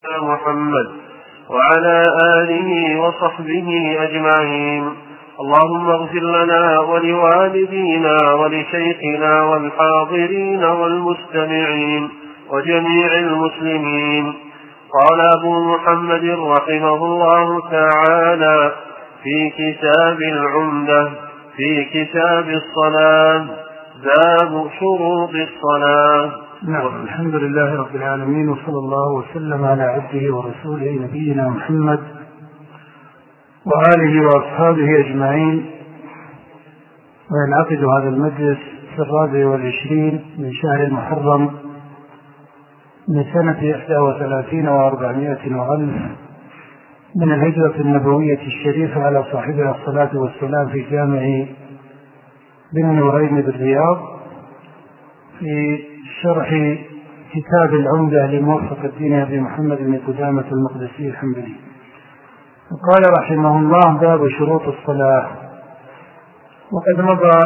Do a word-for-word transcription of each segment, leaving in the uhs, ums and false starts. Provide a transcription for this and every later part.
محمد وعلى آله وصحبه أجمعين. اللهم اغفر لنا ولوالدينا ولشيخنا والحاضرين والمستمعين وجميع المسلمين. قال أبو محمد رحمه الله تعالى في كتاب العمدة في كتاب الصلاة باب شروط الصلاة. نعم، الحمد لله رب العالمين، وصلى الله وسلم على عبده ورسوله نبينا محمد وآله وأصحابه أجمعين. وينعقد هذا المجلس في الرابع والعشرين من شهر المحرم من سنة إحدى وثلاثين وأربعمائة وألف من الهجرة النبوية الشريفة على صاحبها الصلاة والسلام في جامع بن نورين بالرياض في شرح كتاب العمدة لموفق الدين أبي محمد بن قدامة المقدسي الحنبلي. قال رحمه الله باب شروط الصلاة. وقد مضى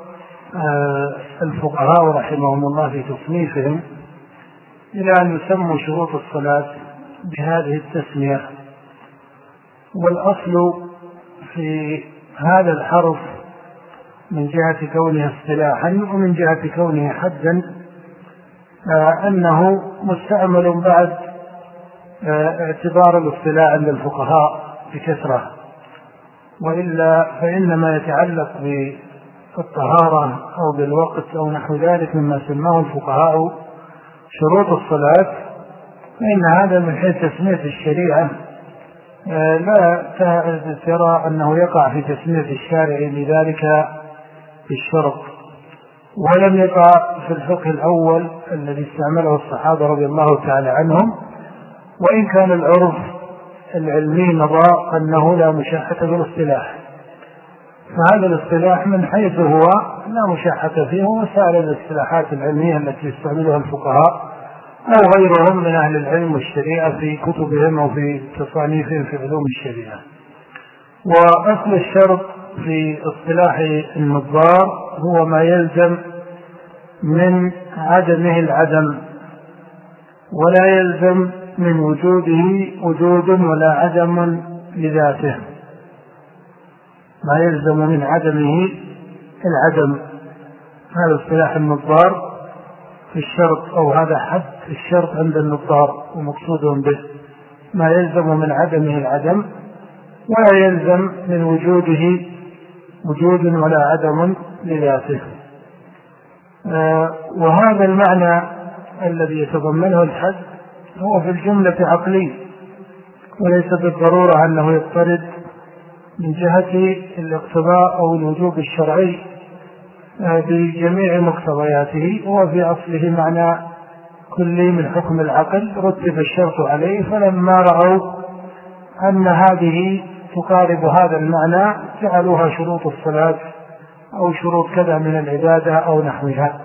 الفقهاء رحمهم الله في تصنيفهم إلى أن يسموا شروط الصلاة بهذه التسمية، والأصل في هذا الحرف من جهة كونه اصطلاحا ومن جهة كونه حدا أنه مستعمل بعد اعتبار الاصطلاح عند الفقهاء بكثرة، وإلا فإن ما يتعلق بالطهارة أو بالوقت أو نحو ذلك مما سماه الفقهاء شروط الصلاة، فإن هذا من حيث تسمية الشريعة لا ترى أنه يقع في تسمية الشارع لذلك بالشرط، ولم يقع في الفقه الأول الذي استعمله الصحابة رضي الله تعالى عنهم، وإن كان العرف العلمي مضى أنه لا مشاحة بالاصطلاح، فهذا الاصطلاح من حيث هو لا مشاحة فيه وسائر الاصطلاحات العلمية التي يستعملها الفقهاء أو غيرهم من أهل العلم والشريعة في كتبهم أو في تصانيفهم في علوم الشريعة. وأصل الشرط في اصطلاح النظار هو ما يلزم من عدمه العدم، ولا يلزم من وجوده وجود ولا عدم لذاته، ما يلزم من عدمه العدم. هذا اصطلاح النظار في الشرط، أو هذا حد الشرط عند النظار، ومقصودهم به ما يلزم من عدمه العدم ولا يلزم من وجوده وجود ولا عدم لذاته. آه وهذا المعنى الذي يتضمنه الحد هو في الجملة عقلي، وليس بالضرورة أنه يضطرد من جهة الاقتضاء أو الوجوب الشرعي آه بجميع مقتضياته. هو في أصله معنى كلي من حكم العقل رتب الشرط عليه، فلما رأوا أن هذه تقارب هذا المعنى جعلوها شروط الصلاة أو شروط كذا من العبادة أو نحوها.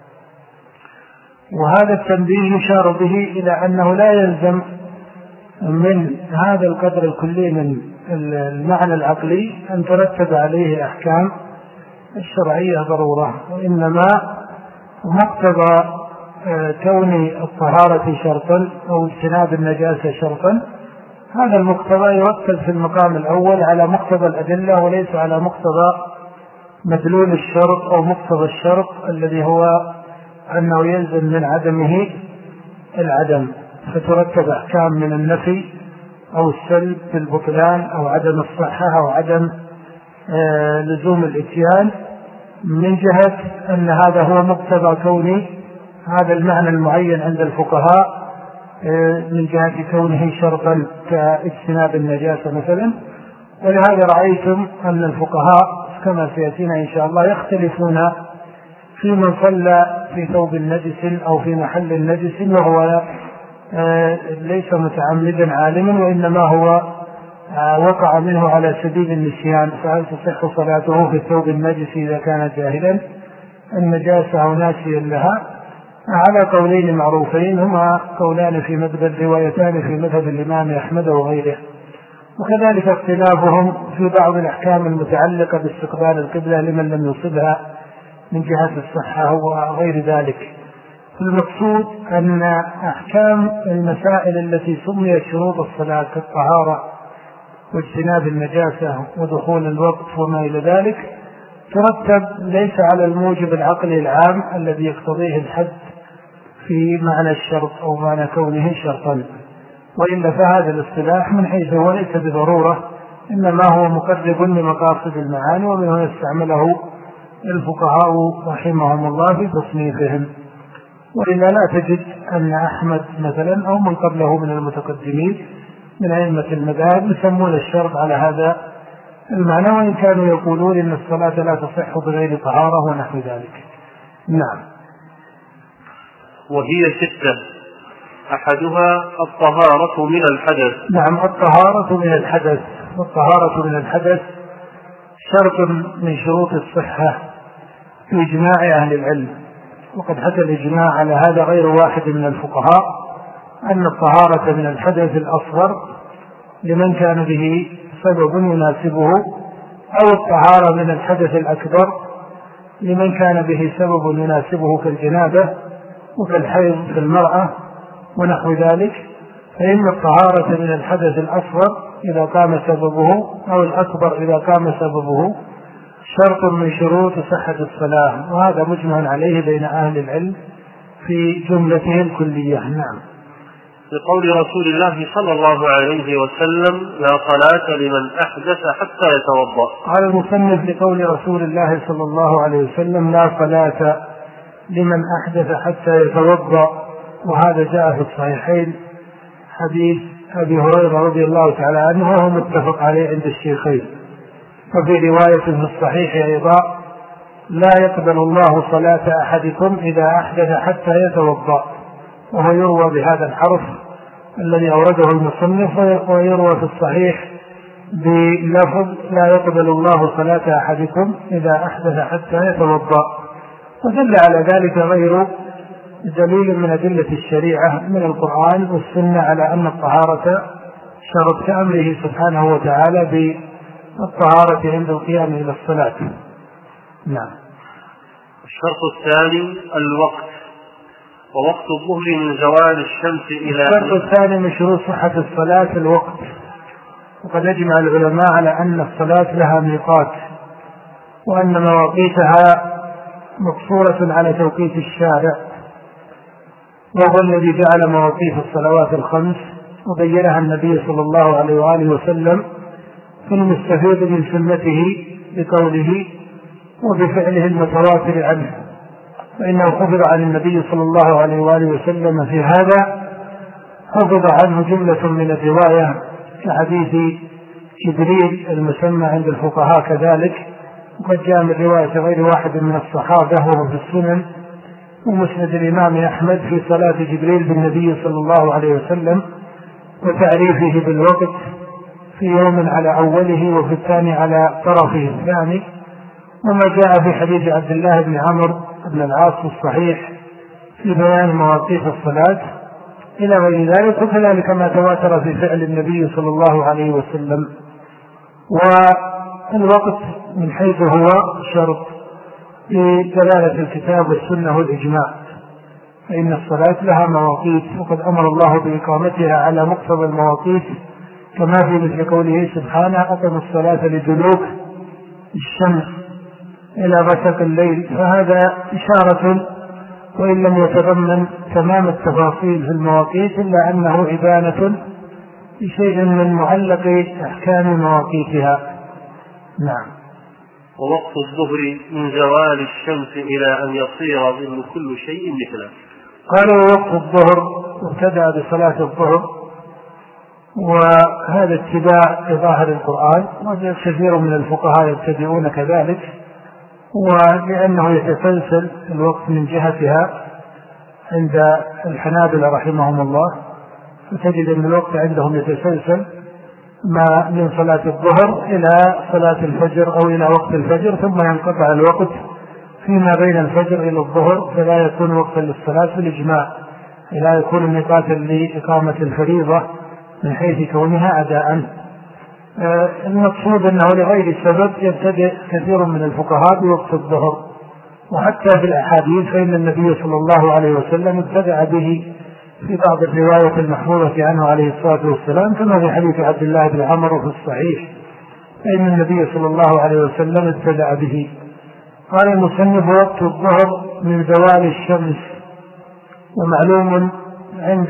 وهذا التنبيه يشار به إلى أنه لا يلزم من هذا القدر الكلي من المعنى العقلي أن ترتب عليه الأحكام الشرعية ضرورة، وإنما مقتضى كون الطهارة شرطا أو اجتناب النجاسة شرطا، هذا المقتضى يرتب في المقام الأول على مقتضى الأدلة وليس على مقتضى مدلول الشرط أو مقتضى الشرط الذي هو أنه يلزم من عدمه العدم، فترتب أحكام من النفي أو السلب في البطلان أو عدم الصحة أو عدم آه لزوم الإتيان، من جهة أن هذا هو مقتضى كون هذا المعنى المعين عند الفقهاء من جهة كونه شرطا كاجتناب النجاسة مثلا. ولهذا رأيتم أن الفقهاء كما سيأتينا إن شاء الله يختلفون في من صلى في ثوب النجس أو في محل النجس وهو ليس متعمدا عالما، وإنما هو وقع منه على سبيل النسيان، فهل تصح صلاته في الثوب النجس إذا كان جاهلا النجاسة أو ناسيا لها؟ على قولين معروفين هما قولان في مذهب روايتان في مذهب الإمام أحمد وغيره. وكذلك اختلافهم في بعض الأحكام المتعلقة باستقبال القبلة لمن لم يصبها من جهة الصحة وغير ذلك. المقصود أن أحكام المسائل التي سميت شروط الصلاة كالطهارة واجتناب النجاسة ودخول الوقت وما إلى ذلك ترتب ليس على الموجب العقلي العام الذي يقتضيه الحد في معنى الشرط أو معنى كونه شرطا، وإلا فهذا الاصطلاح من حيث هو ليس بضرورة، إنما هو مقرب لمقاصد المعاني، ومنه يستعمله الفقهاء رحمهم الله في تصنيفهم. وإلا لا تجد أن أحمد مثلا أو من قبله من المتقدمين من أئمة المذاهب يسمون الشرط على هذا المعنى، وإن كانوا يقولون إن الصلاة لا تصح بغير طهارة ونحو ذلك. نعم. وهي ستة، أحدها الطهارة من الحدث. نعم، الطهارة من الحدث. والطهارة من الحدث شرط من شروط الصحة في إجماع أهل العلم، وقد حكى الإجماع على هذا غير واحد من الفقهاء أن الطهارة من الحدث الأصغر لمن كان به سبب يناسبه، أو الطهارة من الحدث الأكبر لمن كان به سبب يناسبه كالجنابة وكالحيض في المرأة ونحو ذلك. فإن الطهارة من الحدث الأصغر إذا قام سببه أو الأكبر إذا قام سببه شرط من شروط صحة الصلاة، وهذا مجمع عليه بين أهل العلم في جملته الكلية. نعم. لقول رسول الله صلى الله عليه وسلم: لا صلاة لمن أحدث حتى يتوضأ. قال المصنف: لقول رسول الله صلى الله عليه وسلم: لا صلاة لمن أحدث حتى يتوضأ. وهذا جاء في الصحيحين حديث أبي هريرة رضي الله تعالى عنه، وهو متفق عليه عند الشيخين. وفي رواية في الصحيح أيضا: لا يقبل الله صلاة أحدكم إذا أحدث حتى يتوضأ. وهو يروى بهذا الحرف الذي أورده المصنف، ويروى في الصحيح بلفظ: لا يقبل الله صلاة أحدكم إذا أحدث حتى يتوضأ. ودل على ذلك غير دليل من أدلة الشريعة من القرآن والسنة على أن الطهارة شرط كأمره سبحانه وتعالى بالطهارة عند القيام إلى الصلاة. نعم. الشرط الثاني الوقت، ووقت الظهر من زوال الشمس إلى الشرط الثاني من شروط صحة الصلاة الوقت. وقد أجمع العلماء على أن الصلاة لها ميقات، وأن مواقيتها مقصورة على توقيت الشارع، وهو الذي جعل مواقيت الصلوات الخمس وبينها النبي صلى الله عليه وآله وسلم في المستفيد من سنته بقوله وبفعله المتواتر عنه، فإنه حفظ عن النبي صلى الله عليه وآله وسلم في هذا، حفظ عنه جملة من الرواية كحديث جبريل المسمى عند الفقهاء كذلك، وقد جاء من رواية غير واحد من الصحابة وهو في السنن ومسند الإمام أحمد في صلاة جبريل بالنبي صلى الله عليه وسلم وتعريفه بالوقت في يوم على أوله وفي الثاني على طرفه الثاني، وما جاء في حديث عبد الله بن عمرو بن العاص الصحيح في بيان مواقيت الصلاة إلى غير ذلك، وكذلك ما تواتر في فعل النبي صلى الله عليه وسلم. والوقت من حيث هو شرط بدلالة الكتاب والسنة والإجماع، فإن الصلاة لها مواقيت، وقد أمر الله بإقامتها على مقتضى المواقيت، كما في مثل قوله سبحانه: أقم الصلاة لدلوك الشمس إلى غسق الليل. فهذا إشارة وإن لم يتضمن تمام التفاصيل في المواقيت، إلا أنه إبانة بشيء من معلق أحكام مواقيتها. نعم. ووقت الظهر من زوال الشمس إلى أن يصير ظل كل شيء مثله. قالوا وقت الظهر ابتدأ بصلاة الظهر، وهذا اتباع لظاهر القرآن، وكثير من الفقهاء يبتدئون كذلك، ولأنه يتسلسل الوقت من جهتها عند الحنابلة رحمهم الله، فتجد أن الوقت عندهم يتسلسل ما من صلاة الظهر إلى صلاة الفجر أو إلى وقت الفجر، ثم ينقطع الوقت فيما بين الفجر إلى الظهر، فلا يكون وقتا للصلاة في الإجماع، لا يكون ميقاتا لإقامة الفريضة من حيث كونها أداء. المقصود أنه لغير سبب يبتدئ كثير من الفقهاء بوقت الظهر، وحتى في الأحاديث فإن النبي صلى الله عليه وسلم ابتدع به في بعض الرواية المحفوظة عنه عليه الصلاة والسلام، كما في حديث عبد الله بن عمرو في الصحيح فإن النبي صلى الله عليه وسلم ابتدع به. قال المصنف: وقت الظهر من زوال الشمس. ومعلوم عند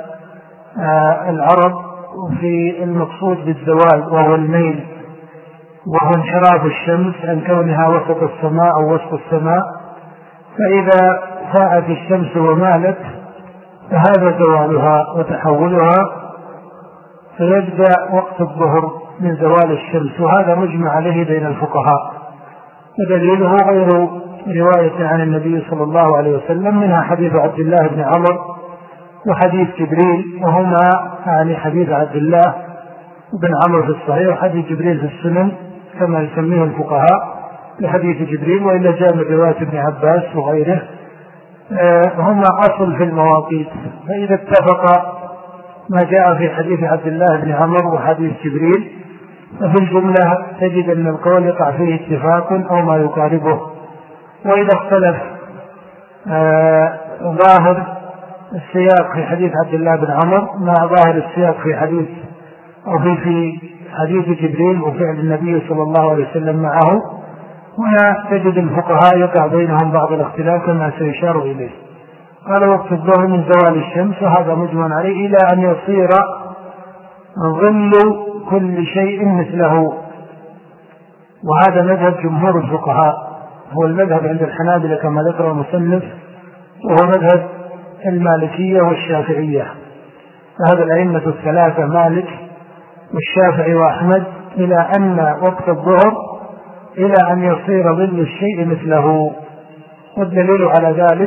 العرب في المقصود بالزوال وهو الميل، وهو انحراف الشمس عن كونها وسط السماء أو وسط السماء، فإذا فاءت الشمس ومالت فهذا زوالها وتحولها، فيبدأ وقت الظهر من زوال الشمس، وهذا مجمع عليه بين الفقهاء، ودليله غير رواية عن النبي صلى الله عليه وسلم، منها حديث عبد الله بن عمرو وحديث جبريل، وهما يعني حديث عبد الله بن عمرو في الصحيح وحديث جبريل في السنن كما يسميه الفقهاء لحديث جبريل، وإلا جاء من رواية ابن عباس وغيره. هما أصل في المواقيت، فإذا اتفق ما جاء في حديث عبد الله بن عمرو وحديث جبريل ففي الجملة تجد أن القول يقع فيه اتفاق أو ما يقاربه. وإذا اختلف آه ظاهر السياق في حديث عبد الله بن عمرو مع ظاهر السياق في حديث أو في, في حديث جبريل وفعل النبي صلى الله عليه وسلم معه، هنا تجد الفقهاء يقع بينهم بعض الاختلاف كما سيشار إليه. قال: وقت الظهر من زوال الشمس، وهذا مجمع عليه إلى أن يصير ظل كل شيء مثله، وهذا مذهب جمهور الفقهاء، هو المذهب عند الحنابلة كما ذكر المصنف، وهو مذهب المالكية والشافعية. فهذا الأئمة الثلاثة مالك والشافعي وأحمد إلى أن وقت الظهر إلى أن يصير ظل الشيء مثله. والدليل على ذلك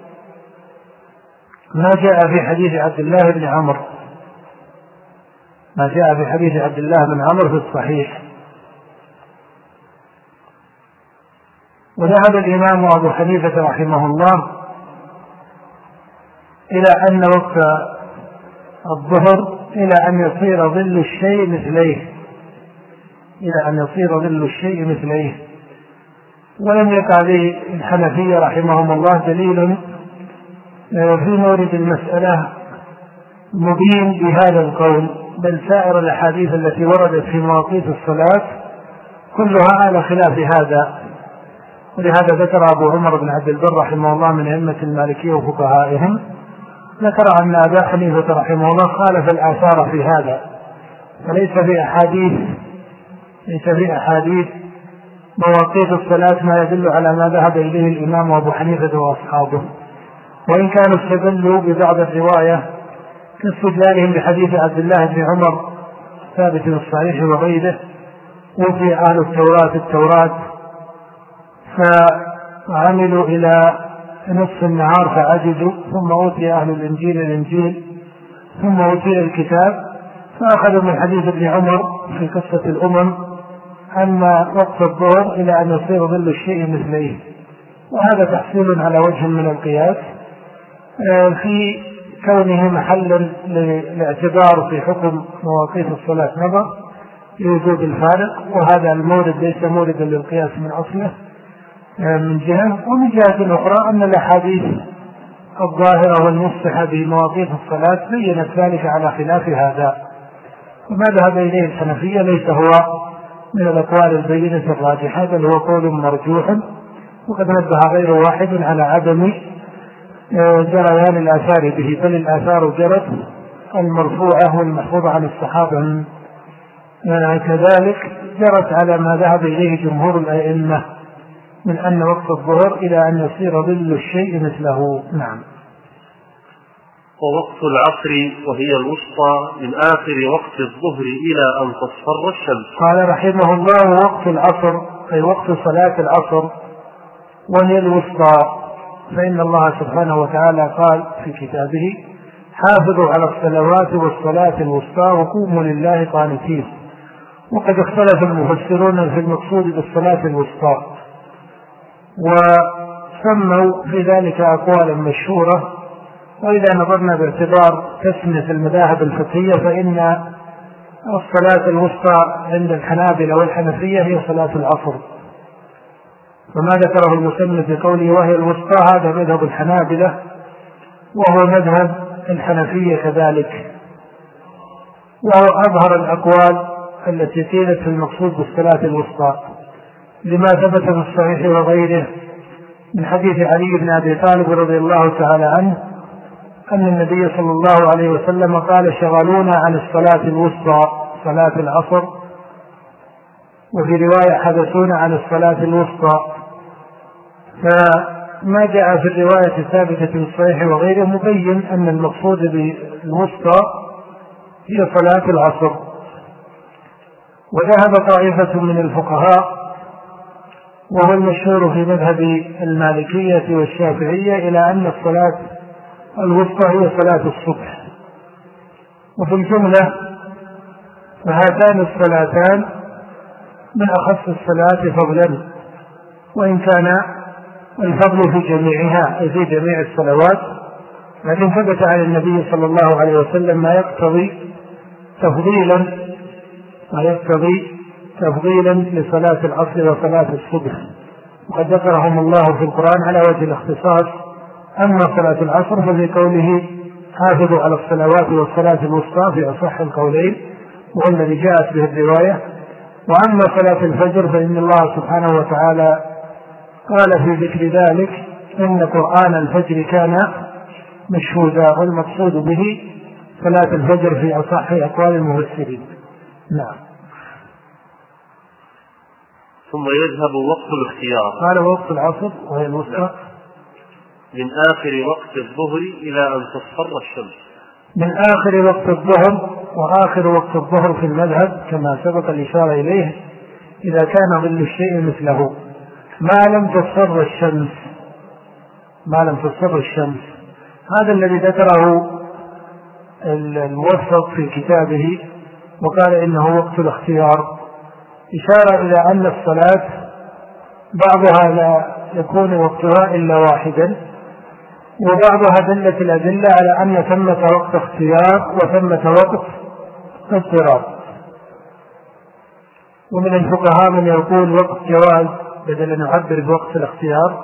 ما جاء في حديث عبد الله بن عمرو ما جاء في حديث عبد الله بن عمرو في الصحيح. وذهب الإمام أبو حنيفة رحمه الله إلى أن وقت الظهر إلى أن يصير ظل الشيء مثليه إلى أن يصير ظل الشيء مثليه ولم يقع به الحنفية رحمهم الله دليل في مورد المسألة مبين بهذا القول، بل سائر الأحاديث التي وردت في مواقيت الصلاة كلها على خلاف هذا. ولهذا ذكر أبو عمر بن عبد البر رحمه الله من أئمة المالكية وفقهائهم، ذكر أن أبا حنيفة رحمه الله خالف الآثار في هذا، فليس في أحاديث ليس في أحاديث مواقيت الصلاة ما يدل على ما ذهب إليه الإمام أبو حنيفة وأصحابه، وإن كانوا استدلوا ببعض الرواية كاستدلالهم بحديث عبد الله بن عمر ثابت في الصحيح وغيره: وفي أهل التوراة التوراة فعملوا إلى نصف النهار فعجزوا، ثم أوتي أهل الإنجيل الإنجيل، ثم أوتي الكتاب، فأخذوا من حديث ابن عمر في قصة الأمم أن وقت الظهر إلى أن يصير ظل الشيء مثليه. وهذا تحصيل على وجه من القياس في كونه محلا للاعتبار في حكم مواقيت الصلاة نظر لوجود الفارق، وهذا المورد ليس موردا للقياس من أصله من جهة. ومن جهة أخرى أن الأحاديث الظاهرة والمصحة بمواقيت الصلاة بينت ذلك على خلاف هذا، وما ذهب إليه الحنفية ليس هو من الأقوال البينة الراجحة، بل هو قول مرجوح. وقد نبه غير واحد على عدم جريان الآثار به، بل الآثار جرت المرفوعة والمحفوظة عن الصحابة كذلك جرت على ما ذهب إليه جمهور الأئمة من أن وقت الظهر إلى أن يصير ظل الشيء مثله. نعم. ووقت العصر وهي الوسطى من آخر وقت الظهر إلى أن تصفر الشمس. قال رحمه الله: وقت العصر أي وقت صلاة العصر وهي الوسطى، فإن الله سبحانه وتعالى قال في كتابه: حافظوا على الصلوات والصلاة الوسطى وقوموا لله قانتين. وقد اختلف المفسرون في المقصود بالصلاة الوسطى، وسموا في ذلك أقوالا مشهورة. وإذا نظرنا باعتبار تسمية المذاهب الفقهية فإن الصلاة الوسطى عند الحنابلة والحنفية هي صلاة العصر، وما ذكره المصنف في قوله وهي الوسطى هذا مذهب الحنابلة، وهو مذهب الحنفية كذلك، وهو أظهر الأقوال التي قيلت في المقصود بالصلاة الوسطى، لما ثبت في الصحيح وغيره من حديث علي بن أبي طالب رضي الله تعالى عنه أن النبي صلى الله عليه وسلم قال شغلونا عن الصلاة الوسطى صلاة العصر، وفي رواية حدثونا عن الصلاة الوسطى. فما جاء في الرواية الثابتة في الصحيح وغيره مبين أن المقصود بالوسطى هي صلاة العصر. وذهب طائفة من الفقهاء وهو المشهور في مذهب المالكية والشافعية إلى أن الصلاة الوسطى هي صلاة الصبح. وفي الجملة فهاتان الصلاتان من أخص الصلاة فضلا، وإن كان الفضل في جميعها أي في جميع الصلوات، لكن ثبت عن النبي صلى الله عليه وسلم ما يقتضي تفضيلا ما يقتضي تفضيلا لصلاة العصر وصلاة الصبح، وقد ذكرهم الله في القرآن على وجه الاختصاص. أما صلاة العصر ففي قوله حافظوا على الصلوات والصلاة الوسطى في أصح القولين وهو الذي جاءت به الرواية. وأما صلاة الفجر فإن الله سبحانه وتعالى قال في ذكر ذلك إن قرآن الفجر كان مشهودا، والمقصود به صلاة الفجر في أصح أقوال المفسرين. نعم. ثم يذهب وقت الاختيار. قال وقت العصر وهي الوسطى من آخر وقت الظهر إلى أن تصفر الشمس. من آخر وقت الظهر، وآخر وقت الظهر في المذهب كما سبق الإشارة إليه إذا كان ظل الشيء مثله ما لم تصفر الشمس ما لم تصفر الشمس. هذا الذي ذكره الموفق في كتابه وقال إنه وقت الاختيار، إشارة إلى أن الصلاة بعضها لا يكون وقتها إلا واحدا، وبعضها دلت الأدلة على أن ثمة وقت اختيار وثمة وقت اضطرار. ومن الفقهاء من يقول وقت جواز بدل أن يعبر بوقت الاختيار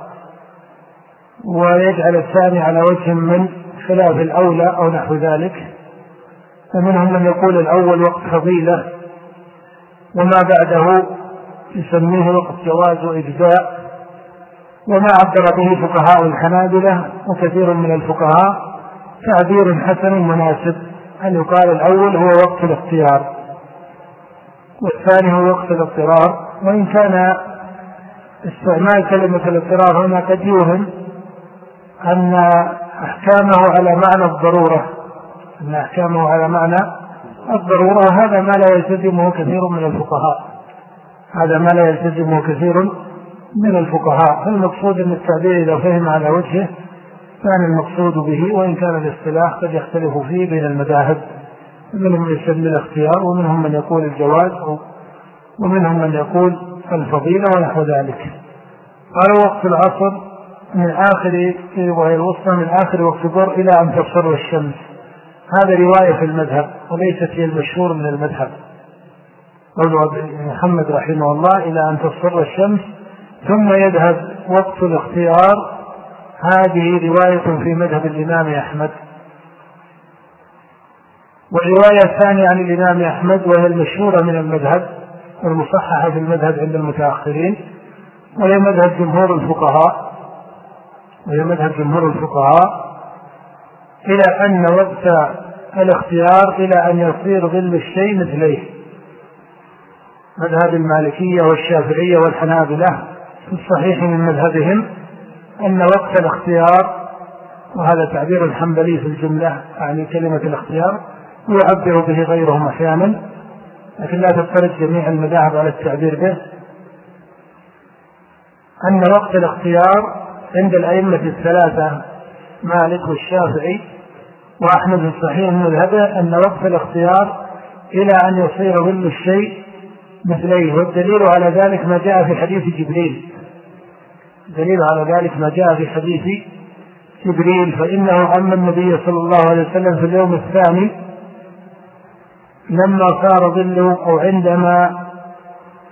ويجعل الثاني على وجه من خلاف الأولى أو نحو ذلك، ومنهم من يقول الأول وقت فضيلة وما بعده يسميه وقت جواز وإجزاء، وما عبر به فقهاء الحنابلة وكثير من الفقهاء تعبير حسن مناسب أن يقال الأول هو وقت الاختيار والثاني هو وقت الاضطرار. وإن كان استعمال كلمة الاضطرار هنا قد يوهم أن أحكامه على معنى الضرورة أن أحكامه على معنى الضرورة وهذا ما لا يلتزمه كثير من الفقهاء هذا ما لا يلتزمه كثير من الفقهاء. فالمقصود أن التعبير إذا فهم على وجهه كان المقصود به، وإن كان الاصطلاح قد يختلف فيه بين المذاهب، منهم من يسمي الاختيار ومنهم من يقول الجواز ومنهم من يقول الفضيلة ونحو ذلك. قال وقت العصر من آخر وهي الوسطى من آخر وقت الظهر إلى أن تصفر الشمس. هذا رواية في المذهب وليست هي المشهور من المذهب. قول محمد رحمه الله إلى أن تصفر الشمس ثم يذهب وقت الاختيار، هذه رواية في مذهب الإمام أحمد. والرواية الثانية عن الإمام أحمد وهي المشهورة من المذهب والمصححة في المذهب عند المتأخرين وهي مذهب جمهور الفقهاء وهي مذهب جمهور الفقهاء إلى أن وقت الاختيار إلى أن يصير ظل الشيء مثليه. مذهب المالكية والشافعية والحنابلة في الصحيح من مذهبهم أن وقت الاختيار، وهذا تعبير الحنبلي في الجملة يعني كلمة الاختيار ويعبر به غيرهم أحيانا لكن لا تفترض جميع المذاهب على التعبير به، أن وقت الاختيار عند الأئمة الثلاثة مالك والشافعي وأحمد في الصحيح من مذهبه أن وقت الاختيار إلى أن يصير ظل الشيء مثليه. والدليل على ذلك ما جاء في حديث جبريل دليل على ذلك ما جاء في حديث جبريل فإنه أما النبي صلى الله عليه وسلم في اليوم الثاني لما صار ظله أو عندما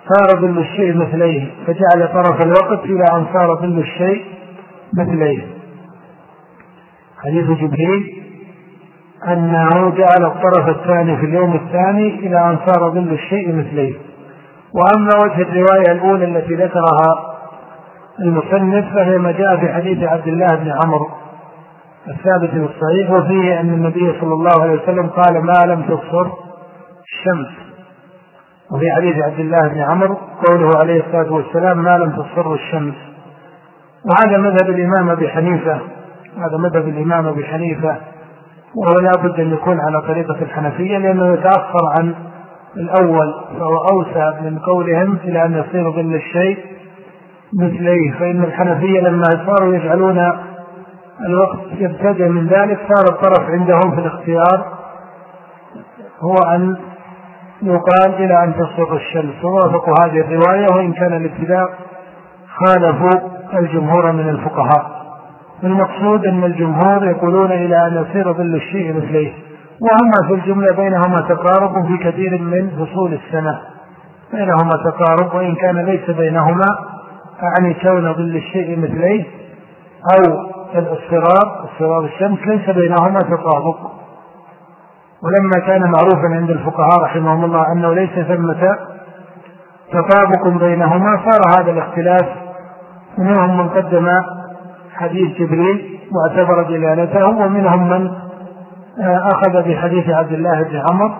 صار ظل الشيء مثليه، فجعل طرف الوقت إلى أن صار ظل الشيء مثليه. حديث جبريل أنه جعل الطرف الثاني في اليوم الثاني إلى أن صار ظل الشيء مثليه. وأما وجه الرواية الأولى التي ذكرها المصنف فهي ما جاء في حديث عبد الله بن عمرو الثابت في الصحيح، وفيه أن النبي صلى الله عليه وسلم قال ما لم تصفر الشمس. وفي حديث عبد الله بن عمرو قوله عليه الصلاة والسلام ما لم تصفر الشمس. وهذا مذهب الإمام أبي حنيفة، هذا مذهب الإمام أبي حنيفة، وهو لا بد أن يكون على طريقة الحنفية لأنه يتأخر عن الأول، فهو أوسع من قولهم إلى أن يصير ظل الشيء مثليه. فإن الحنفية لما صاروا يجعلون الوقت يبتدئ من ذلك صار الطرف عندهم في الاختيار هو أن يقال إلى أن تصفر الشمس، ووافقوا هذه الرواية وإن كان الابتداء خالفوا الجمهور من الفقهاء. المقصود أن الجمهور يقولون إلى أن يصير ظل الشيء مثليه، وهما في الجملة بينهما تقارب في كثير من فصول السنة، بينهما تقارب وإن كان ليس بينهما أعني كون ظل الشيء مثليه أو الاصفرار اصفرار الشمس ليس بينهما تطابق. ولما كان معروفا عند الفقهاء رحمهم الله أنه ليس ثمة تطابق بينهما صار هذا الاختلاف. منهم من قدم حديث جبريل واعتبر دلالته، ومنهم من أخذ بحديث عبد الله بن عمرو،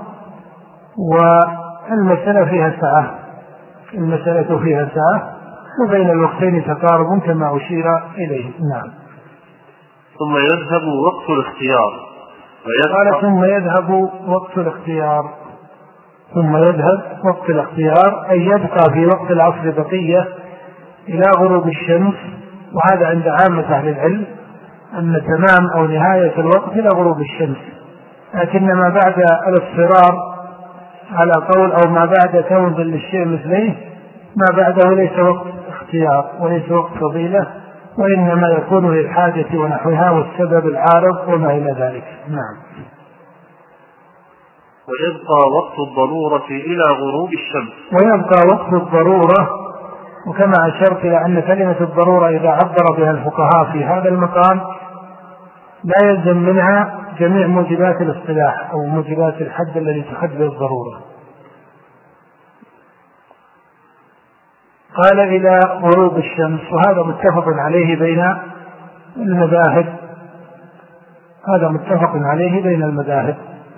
والمسألة فيها سعة، المسألة فيها سعة وبين الوقتين تقارب كما أشير إليه. نعم. ثم يذهب وقت الاختيار قال ثم يذهب وقت الاختيار ثم يذهب وقت الاختيار أي يبقى في وقت العصر بقية إلى غروب الشمس. وهذا عند عامة أهل العلم أن تمام أو نهاية الوقت إلى غروب الشمس، لكن ما بعد الاصفرار على قول أو ما بعد كون ظل الشيء مثليه ما بعده ليس وقت اختيار وليس وقت فضيلة، وإنما يكون للحاجة ونحوها والسبب العارض وما إلى ذلك. نعم. ويبقى وقت الضرورة إلى غروب الشمس ويبقى وقت الضرورة، وكما أشرت إلى أن كلمة الضرورة إذا عبر بها الفقهاء في هذا المقام لا يلزم منها جميع موجبات الاصطلاح أو موجبات الحد الذي تحد به الضرورة. قال إلى غروب الشمس، وهذا متفق عليه بين المذاهب، هذا متفق عليه بين المذاهب.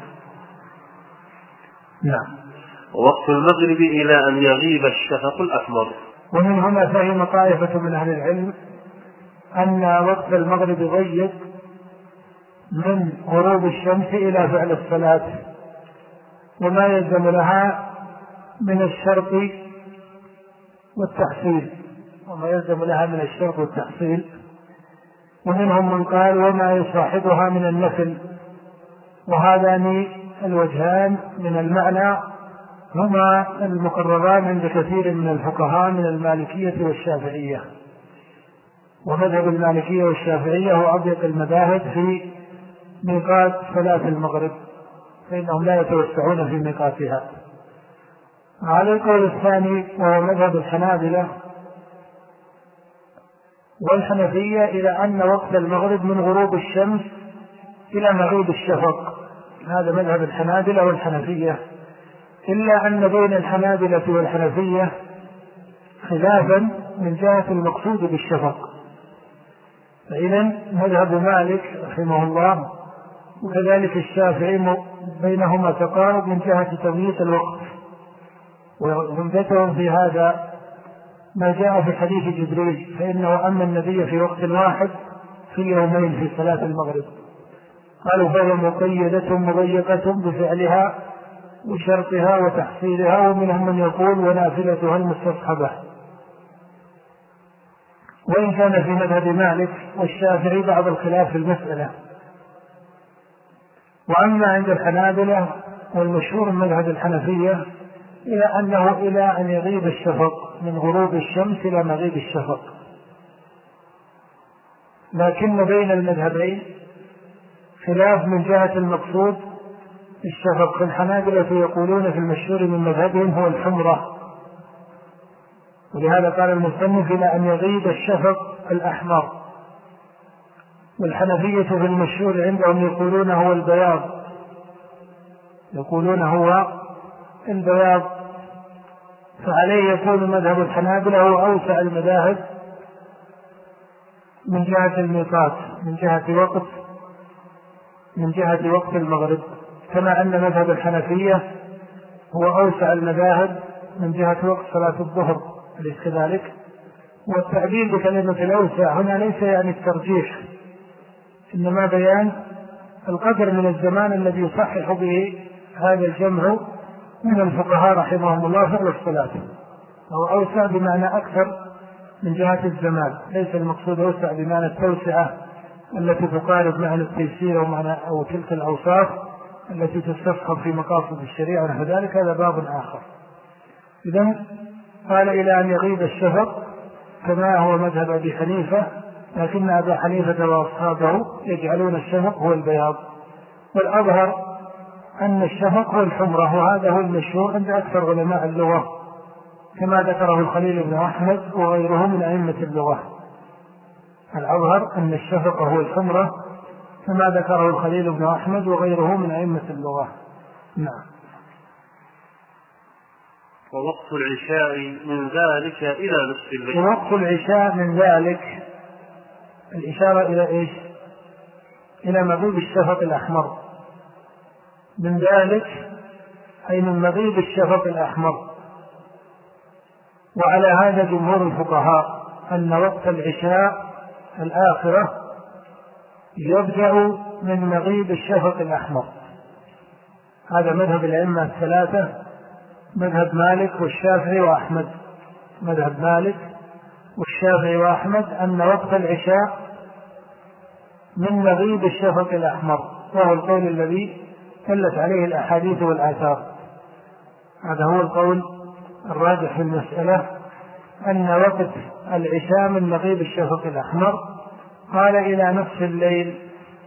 نعم. ووقت المغرب إلى أن يغيب الشفق الأحمر. ومن هنا فهم طائفة من أهل العلم أن وقت المغرب ضيق من غروب الشمس إلى فعل الصلاة وما يلزم لها من الشرط والتحصيل وما يلزم لها من الشرط والتحصيل. ومنهم من قال وما يصاحبها من النفل. وهذان الوجهان من المعنى هما المقرران عند كثير من الفقهاء من المالكية والشافعية. ومذهب المالكية والشافعية هو أضيق المذاهب في ميقات صلاة المغرب، فإنهم لا يتوسعون في ميقاتها. على القول الثاني وهو مذهب الحنابلة والحنفية إلى أن وقت المغرب من غروب الشمس إلى مغيب الشفق، هذا مذهب الحنابلة والحنفية، إلا أن بين الحنابلة والحنفية خلافا من جهة المقصود بالشفق. فإذن مذهب مالك رحمه الله وكذلك الشافعي بينهما تقارب من جهة تمييز الوقت، وهمدتهم في هذا ما جاء في حديث جبريل فإنه أما النبي في وقت واحد في يومين في صلاة المغرب. قالوا فهي مقيدة مضيقة بفعلها وشرطها وتحصيلها، ومنهم من يقول ونافلتها المستصحبة. وإن كان في مذهب مالك والشافعي بعض الخلاف في المسألة. وأما عند الحنابلة والمشهور من مذهب الحنفية إلى أنه إلى أن يغيب الشفق من غروب الشمس إلى مغيب الشفق، لكن بين المذهبين خلاف من جهة المقصود الشفق. الحنابلة يقولون في المشهور من مذهبهم هو الحمرة، ولهذا قال المصنف إلى أن يغيب الشفق الأحمر. والحنفية في المشهور عندهم يقولون هو البياض، يقولون هو البياض، فعليه يكون مذهب الحنابلة هو أوسع المذاهب من جهة الميقات، من جهة وقت من جهة وقت المغرب، كما أن مذهب الحنفية هو أوسع المذاهب من جهة وقت صلاة الظهر، أليس كذلك؟ والتعبير بكلمة الأوسع هنا ليس يعني الترجيح، إنما بيان القدر من الزمان الذي يصحح به هذا الجمع من الفقهاء رحمهم الله فعل الصلاة. هو أوسع بمعنى أكثر من جهة الزمان، ليس المقصود أوسع بمعنى التوسعة التي تقارب معنى التيسير ومعنى أو تلك الأوصاف التي تستصحب في مقاصد الشريعة ونحو ذلك، هذا باب آخر. إذن قال إلى أن يغيب الشفق كما هو مذهب أبي حنيفة، لكن أبا حنيفة وأصحابه يجعلون الشفق هو البياض، والأظهر أن الشفق هو الحمرة، وهذا هو المشهور عند أكثر علماء اللغة كما ذكره الخليل بن أحمد وغيره من أئمة اللغة. الأظهر أن الشفق هو الحمرة كما ذكره الخليل بن أحمد وغيره من أئمة اللغة. نعم. ووقت العشاء من ذلك إلى نصف الليل. ووقت العشاء من ذلك الإشارة إلى إيش؟ إلى مغيب الشفق الأحمر. من ذلك أي من مغيب الشفق الأحمر. وعلى هذا جمهور الفقهاء أن وقت العشاء الآخرة يبدأ من مغيب الشفق الأحمر. هذا مذهب الأئمة الثلاثة، مذهب مالك والشافعي وأحمد. مذهب مالك والشافعي وأحمد أن وقت العشاء من مغيب الشفق الأحمر، وهو القول الذي دلت عليه الأحاديث والآثار. هذا هو القول الراجح في المسألة، أن وقت العشاء من مغيب الشفق الأحمر. قال إلى نصف الليل،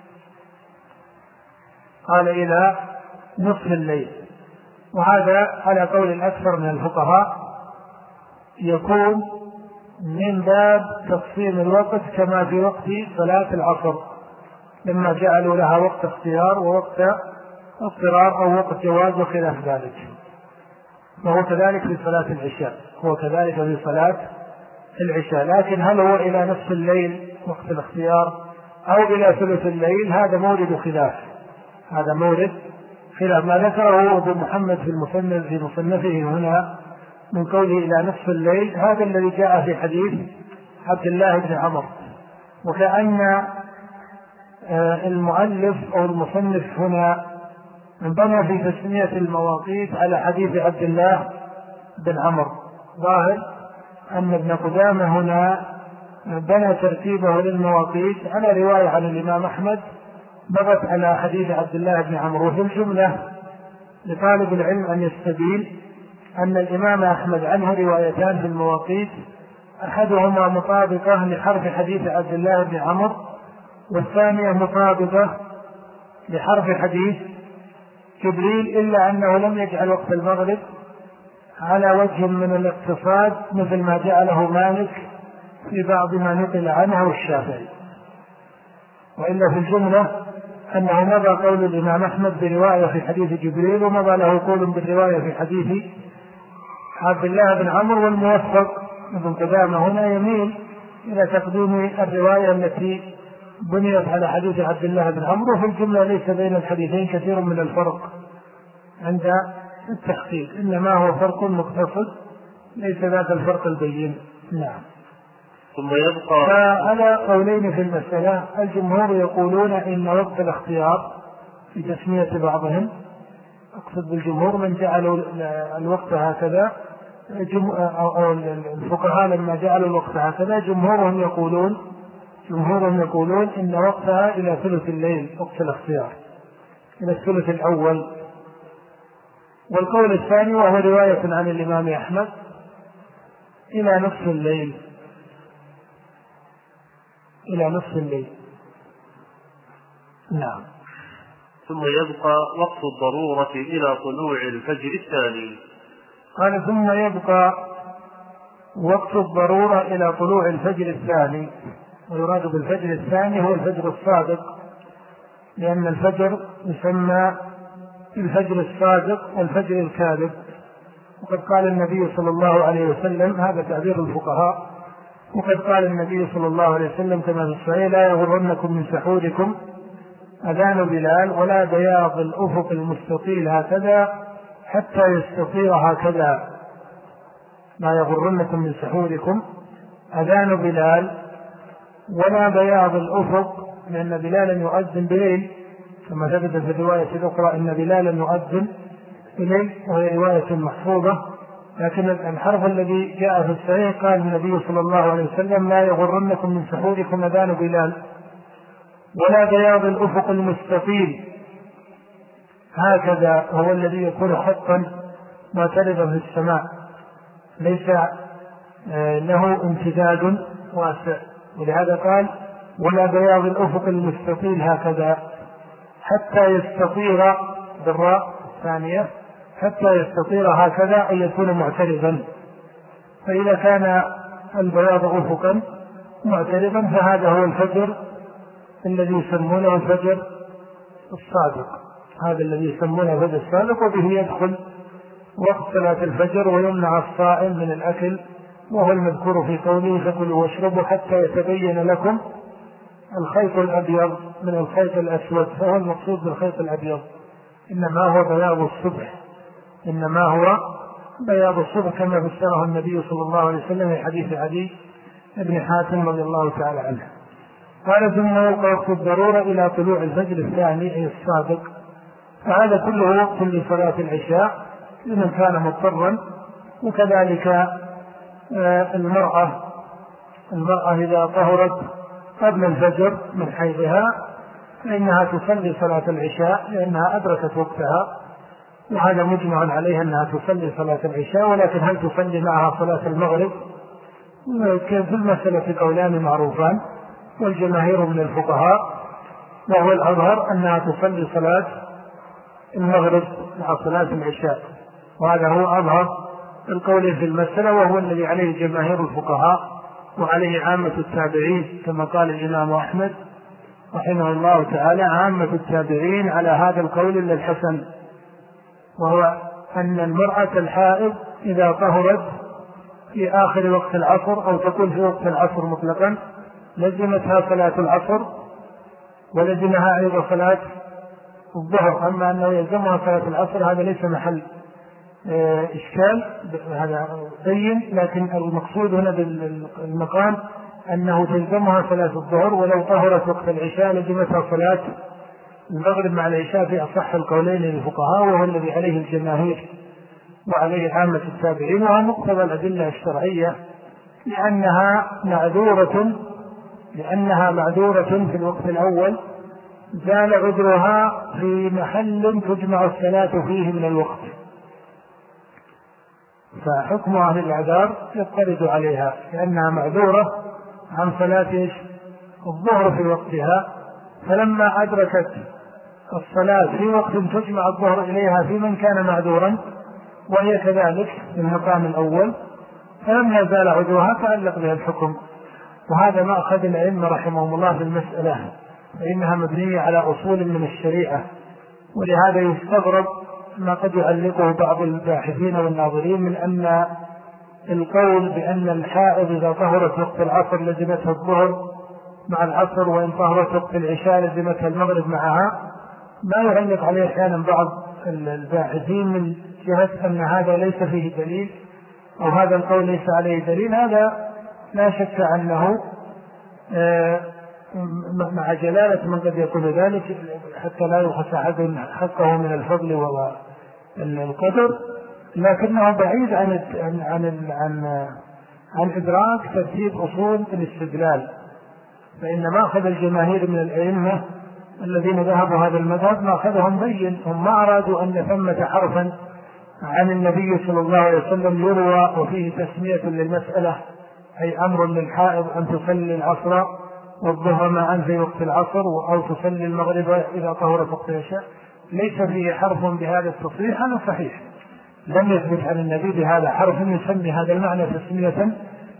قال إلى نصف الليل، وهذا على قول الأكثر من الفقهاء يكون من باب تقسيم الوقت كما في وقت صلاة العصر لما جعلوا لها وقت اختيار ووقت اضطرار أو وقت جواز وخلاف ذلك، وهو كذلك في صلاة العشاء، هو كذلك في صلاة العشاء. لكن هل هو إلى نصف الليل وقت الاختيار أو إلى ثلث الليل؟ هذا مورد خلاف، هذا مورد خلاف. ما ذكره أبو محمد في المصنف في مصنفه هنا من قوله إلى نصف الليل هذا الذي جاء في حديث عبد الله بن عمر، وكأن المؤلف أو المصنف هنا بنى في تسمية المواقيت على حديث عبد الله بن عمر. ظاهر أن ابن قدامة هنا بنى ترتيبه للمواقيت على رواية عن الإمام أحمد بغت على حديث عبد الله بن عمر. وفي الجملة لطالب العلم أن يستبين أن الإمام أحمد عنه روايتان في المواقيت، أحدهما مطابقة لحرف حديث عبد الله بن عمر، والثانية مطابقة لحرف حديث جبريل، إلا أنه لم يجعل وقت المغرب على وجه من الاقتصاد مثل ما جعله مالك في بعض ما نقل عنه الشافعي. وإلا في الجملة أنه مضى قول الإمام أحمد برواية في حديث جبريل، ومضى له قول بالرواية في حديث عبد الله بن عمر. والموفق ابن قدامة هنا يميل إلى تقديم الرواية التي بنيت على حديث عبد الله بن عمر. وفي الجملة ليس بين الحديثين كثير من الفرق عند التحقيق، إنما هو فرق مقتصد ليس ذاك الفرق البين. نعم. ثم يبقى فعلى قولين في المسألة. الجمهور يقولون إن وقت الاختيار في تسمية بعضهم، أقصد بالجمهور من جعلوا الوقت هكذا، أو الفقهاء لما جعلوا الوقت هكذا جمهورهم يقولون جمهورهم يقولون إن وقتها إلى ثلث الليل، وقت الاختيار إلى الثلث الأول. والقول الثاني وهو رواية عن الإمام أحمد إلى نصف الليل، إلى نصف الليل. نعم. ثم يبقى وقت الضرورة إلى طلوع الفجر الثاني. قال ثم يبقى وقت الضرورة إلى طلوع الفجر الثاني، ويراد بالفجر الثاني هو الفجر الصادق، لأن الفجر يسمى الفجر الصادق والفجر الكاذب. وقد قال النبي صلى الله عليه وسلم، هذا تعبير الفقهاء، وقد قال النبي صلى الله عليه وسلم كما في الصحيح: لا يغرنكم من سحوركم أذان بلال ولا بياض الأفق المستطيل هكذا حتى يستطير هكذا. لا يغرنكم من سحوركم أذان بلال ولا بياض الأفق، لأن بلالا يؤذن بليل كما ثبت في الرواية الأخرى أن بلالا يؤذن بليل، وهي رواية محفوظة. لكن الحرف الذي جاء في الصحيح قال النبي صلى الله عليه وسلم: لا يغرنكم من سحوركم أذان بلال ولا بياض الأفق المستطيل هكذا، هو الذي يكون خطا معترضا في السماء ليس له امتداد واسع، ولهذا قال: ولا بياض الأفق المستطيل هكذا حتى يستطير بالراء الثانية، حتى يستطير هكذا أن يكون معترضا. فإذا كان البياض أفقا معترضا فهذا هو الفجر الذي يسمونه الفجر الصادق، هذا الذي يسمونه الفجر الصادق، وبه يدخل وقت صلاة الفجر ويمنع الصائم من الأكل، وهو المذكور في قوله: فكلوا واشربوا حتى يتبين لكم الخيط الأبيض من الخيط الأسود. فهو المقصود بالخيط الأبيض إنما هو بياض الصبح، إنما هو بياض الصبح كما فسره النبي صلى الله عليه وسلم في حديث عدي بن حاتم رضي الله تعالى عنه. قال: ثم يبقى وقت الضرورة إلى طلوع الفجر الثاني أي الصادق، فهذا كله وقت لصلاة العشاء لمن كان مضطرا. وكذلك المرأة المرأة إذا طهرت قبل الفجر من حيضها فإنها تصلي صلاة العشاء لأنها أدركت وقتها، وهذا مجمع عليها أنها تصلي صلاة العشاء. ولكن هل تصلي معها صلاة المغرب؟ في المسألة قولان معروفان، والجماهير من الفقهاء وهو الأظهر أنها تصلي صلاة المغرب مع صلاة العشاء، وهذا هو أظهر القول في المسألة، وهو الذي عليه جماهير الفقهاء وعليه عامة التابعين، كما قال الإمام أحمد رحمه الله تعالى: عامة التابعين على هذا القول إلا الحسن، وهو أن المرأة الحائض إذا طهرت في آخر وقت العصر أو تكون في وقت العصر مطلقا لزمتها صلاة العصر ولزمها أيضا صلاة الظهر. أما أنه يلزمها صلاة العصر هذا ليس محل إشكال، هذا بين، لكن المقصود هنا بالمقام أنه تلزمها صلاة الظهر، ولو طهرت وقت العشاء لزمتها صلاة المغرب مع العشاء في أصح القولين للفقهاء، وهو الذي عليه الجماهير وعليه عامة التابعين، وهو مقتضى الأدلة الشرعية، لأنها معذورة لأنها معذورة في الوقت الأول زال عذرها في محل تجمع الصلاة فيه من الوقت، فحكم أهل الأعذار يضطرد عليها لأنها معذورة عن صلاة الظهر في وقتها. فلما أدركت الصلاة في وقت تجمع الظهر إليها في من كان معذورا وهي كذلك في المقام الأول، فلما زال عذرها تعلق بها الحكم. وهذا ما أخذ العلم رحمهم الله في المسألة، فإنها مبنية على أصول من الشريعة، ولهذا يستغرب ما قد يعلقه بعض الباحثين والناظرين من أن القول بأن الحائض إذا طهرت وقت العصر لزمتها الظهر مع العصر، وإن طهرت وقت العشاء لزمتها المغرب معها، ما يعلق عليه أحيانا بعض الباحثين من جهة أن هذا ليس فيه دليل أو هذا القول ليس عليه دليل. هذا لا شك أنه مع جلالة من قد يكون ذلك حتى لا يخص أحد حقه من الفضل والقدر، لكنه بعيد عن عن عن عن, عن إدراك ترتيب أصول الاستدلال. فإن ما أخذ الجماهير من الأئمة الذين ذهبوا هذا المذهب ما أخذهم بين، هم ما أرادوا أن ثمة حرفا عن النبي صلى الله عليه وسلم يروى وفيه تسمية للمسألة، أي أمر للحائض أن تصلي العصر والظهر معا في وقت العصر أو تصلي المغرب إذا طهرت وقت العشاء، ليس فيه حرف بهذا التصريح. هذا صحيح، لم يثبت عن النبي بهذا حرف يسمي هذا المعنى تسمية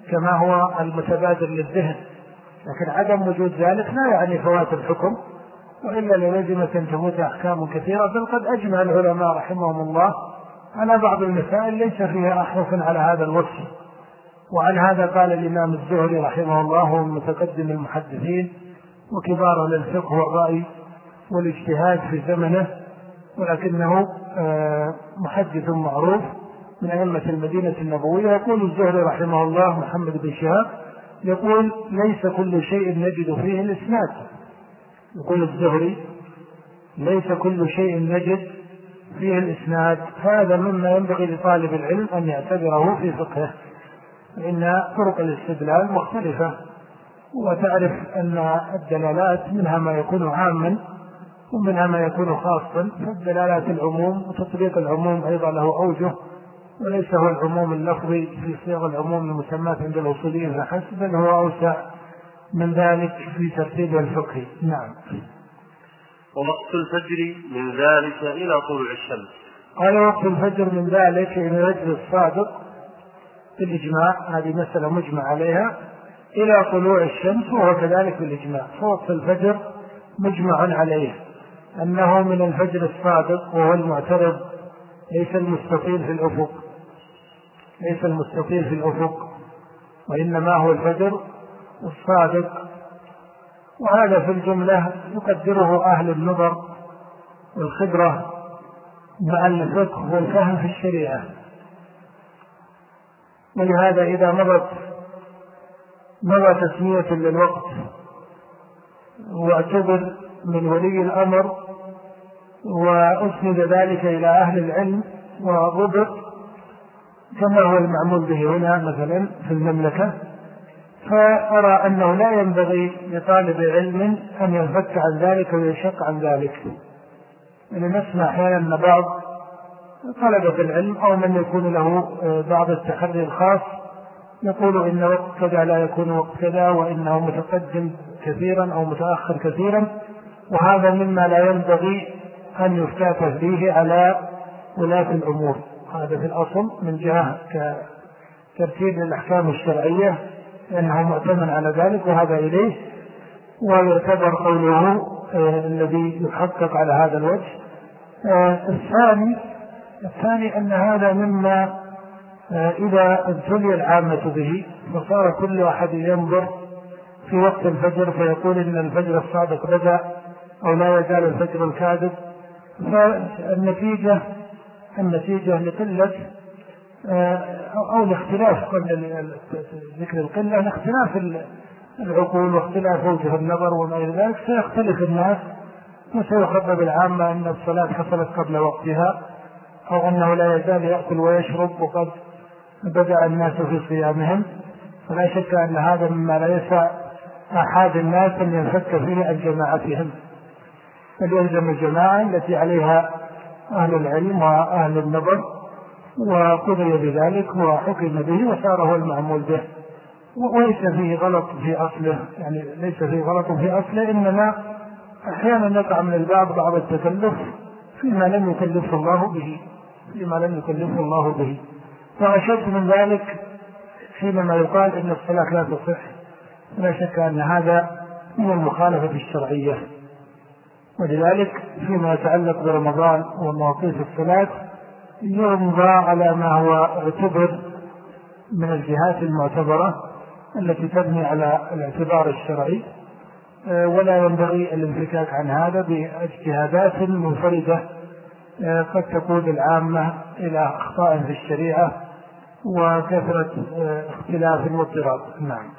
كما هو المتبادر للذهن، لكن عدم وجود ذلك لا يعني فوات الحكم، وإلا للزمة أن تفوت أحكام كثيرة. بل قد أجمع العلماء رحمهم الله على بعض المسائل ليس فيها أحرف على هذا الوصف. وعن هذا قال الإمام الزهري رحمه الله هو متقدم المحدثين وكبار للفقه والرأي والاجتهاد في زمنه، ولكنه محدث معروف من أئمة المدينة النبوية. يقول الزهري رحمه الله محمد بن شهاب يقول ليس كل شيء نجد فيه الإسناد. يقول الزهري ليس كل شيء نجد فيه الإسناد، هذا مما ينبغي لطالب العلم أن يعتبره في فقهه، لأن طرق الاستدلال مختلفة، وتعرف أن الدلالات منها ما يكون عاما ومنها ما يكون خاصا. فالدلالات العموم وتطبيق العموم أيضا له أوجه، وليس هو العموم اللفظي في صيغ العموم المسمات عند الأصوليين فحسب، بل هو أوسع من ذلك في ترتيب الفقه. نعم. ووقت الفجر من ذلك إلى طلوع الشمس. قال وقت الفجر من ذلك إلى الفجر الصادق بالإجماع، هذه مسألة مجمع عليها، إلى طلوع الشمس وهو كذلك بالإجماع. فوقت الفجر مجمع عليه أنه من الفجر الصادق، وهو المعترض ليس المستطيل في الأفق، ليس المستطيل في الأفق وإنما هو الفجر الصادق. وهذا في الجملة يقدره أهل النظر والخبرة مع الفقه والفهم في الشريعة. ولهذا إذا مضت مضى تسمية للوقت واعتبر من ولي الأمر وأسند ذلك إلى أهل العلم وربط كما هو المعمول به هنا مثلا في المملكة، فأرى أنه لا ينبغي لطالب علم أن ينفك عن ذلك ويشق عن ذلك. يعني نسمع أحيانا أن بعض طلبة العلم أو من يكون له بعض التحري الخاص يقول إن وقت كذا لا يكون وقت كذا، وإنه متقدم كثيرا أو متأخر كثيرا، وهذا مما لا ينبغي أن يفتات فيه على ولاة الأمور. هذا في الأصل من جهة كترتيب للأحكام الشرعية لأنه مؤتمن على ذلك وهذا إليه، ويعتبر قوله آه الذي يحقق على هذا الوجه. آه الثاني الثاني أن هذا مما آه إذا ابتلي العامة به فصار كل أحد ينظر في وقت الفجر فيقول إن الفجر الصادق بدأ أو لا يزال الفجر الكاذب، فالنتيجة النتيجة لقلة أو لاختلاف قبل ذكر القلة لاختلاف العقول واختلاف وجه النظر وما إلى ذلك، سيختلف الناس وسيخبر العامة أن الصلاة حصلت قبل وقتها أو أنه لا يزال يأكل ويشرب وقد بدأ الناس في صيامهم. فلا شك أن هذا مما لا يسع أحد الناس أن ينفك فيه عن جماعتهم، بل يلزم الجماعة التي عليها أهل العلم وأهل النظر، وقضي بذلك وحكم به وصار هو المعمول به، وليس فيه غلط في أصله، يعني ليس فيه غلط في أصله، إنما أحيانا نقع من البعض بعض التكلف فيما لم يكلفه الله به فيما لم يكلفه الله به وأشد من ذلك حينما يقال إن الصلاة لا تصح. لا شك أن هذا من المخالفة الشرعية. ولذلك فيما يتعلق برمضان ومواقيت الصلاة ينظر على ما هو اعتبر من الجهات المعتبرة التي تبني على الاعتبار الشرعي، ولا ينبغي الانفكاك عن هذا باجتهادات منفردة قد تقود العامة إلى أخطاء في الشريعة وكثرة اختلاف واضطراب. نعم.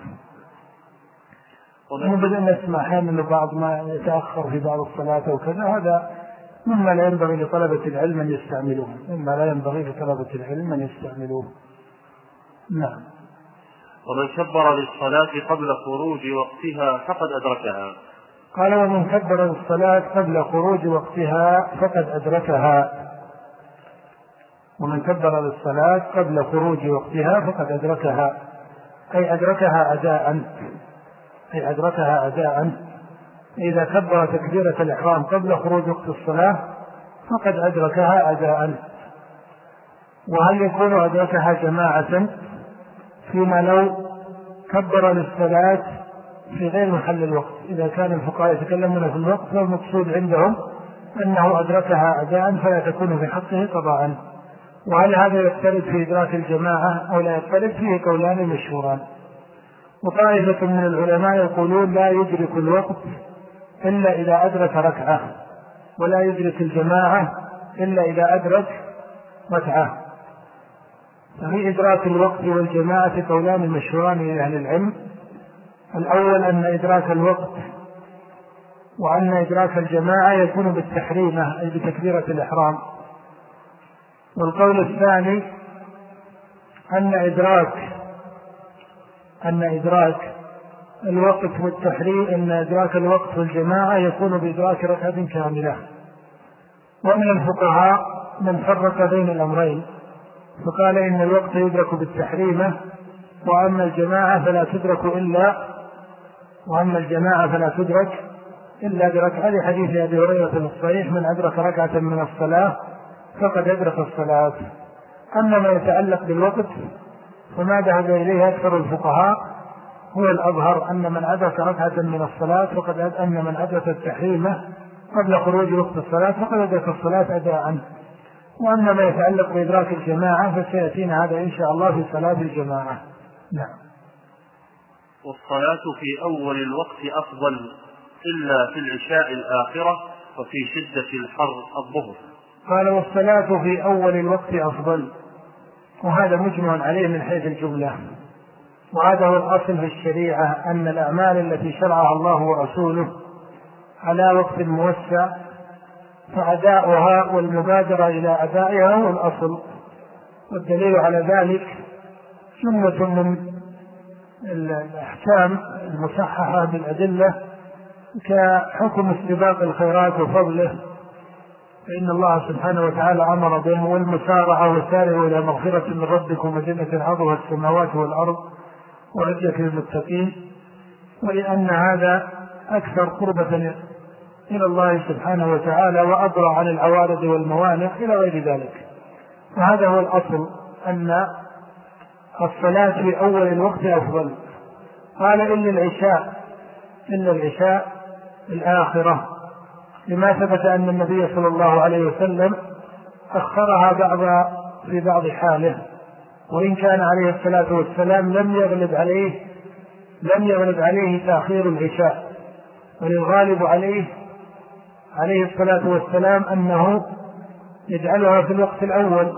وبدأنا نسمع أحيانا بعض ما يتأخر في بعض الصلاة وكذا، هذا مما لا ينبغي لطلبة العلم أن يستعملوه مما لا ينبغي لطلبة العلم أن يستعملوه. نعم. ومن كبر للصلاة قبل خروج وقتها فقد أدركها. قال ومن كبر للصلاة قبل خروج وقتها فقد أدركها. ومن كبر للصلاة قبل خروج وقتها فقد أدركها، أي أدركها أداء أي أدركها أداء إذا كبر تكبيرة الإحرام قبل خروج وقت الصلاة فقد أدركها أداء. وهل يكون أدركها جماعة فيما لو كبر للصلاة في غير محل الوقت. إذا كان الفقهاء يتكلمون في الوقت فالمقصود عندهم أنه أدركها أداء فلا تكون في حقه قضاء. وهل هذا يختلف في إدراك الجماعة أو لا يختلف؟ فيه قولان مشهوران. وطائفة من العلماء يقولون لا يدرك الوقت إلا إذا أدرك ركعة، ولا يدرك الجماعة إلا إذا أدرك ركعة. ففي إدراك الوقت والجماعة قولان مشهوران لأهل العلم. الأول أن إدراك الوقت وأن إدراك الجماعة يكون بالتحريمة أي بتكبيرة الإحرام. والقول الثاني أن إدراك أن إدراك الوقت والتحريم أن إدراك الوقت والجماعة يكون بإدراك ركعة كاملة. ومن الفقهاء من فرق بين الأمرين فقال إن الوقت يدرك بالتحريمة، وأما الجماعة فلا تدرك إلا وأما الجماعة فلا تدرك إلا بركعة، لحديث أبي هريرة في الصحيح: من أدرك ركعة من الصلاة فقد أدرك الصلاة. أما ما يتعلق بالوقت فما ذهب إليه أكثر الفقهاء هو الأظهر، أن من أدرك ركعة من الصلاة فقد أد... أن من أدرك التحريمة قبل خروج وقت الصلاة فقد أدرك الصلاة أداء. وأما ما يتعلق بإدراك الجماعة فسيأتينا هذا إن شاء الله في صلاة الجماعة. نعم. والصلاة في أول الوقت أفضل إلا في العشاء الآخرة وفي شدة الحر الظهر. قال: والصلاة في أول الوقت أفضل، وهذا مجمع عليه من حيث الجملة. وهذا هو الأصل في الشريعة، أن الأعمال التي شرعها الله ورسوله على وقت موسع فأداؤها والمبادرة إلى أدائها هو الأصل. والدليل على ذلك جملة من الأحكام المصححة بالأدلة كحكم استباق الخيرات وفضله، فإن الله سبحانه وتعالى أمر به: والمسارعة وسارعوا إلى مغفرة من ربكم وجنة عرضها السماوات والأرض وعدة للمتقين. ولأن هذا أكثر قربة إلى الله سبحانه وتعالى وأبرع عن العوارض والموانع إلى غير ذلك. وهذا هو الأصل، أن الصلاة في أول الوقت أفضل. قال: إلا العشاء إلا العشاء الآخرة، لما ثبت أن النبي صلى الله عليه وسلم أخرها بعض في بعض حاله، وإن كان عليه الصلاة والسلام لم يغلب عليه لم يغلب عليه تأخير العشاء، وللغالب عليه عليه الصلاة والسلام أنه يجعلها في الوقت الأول،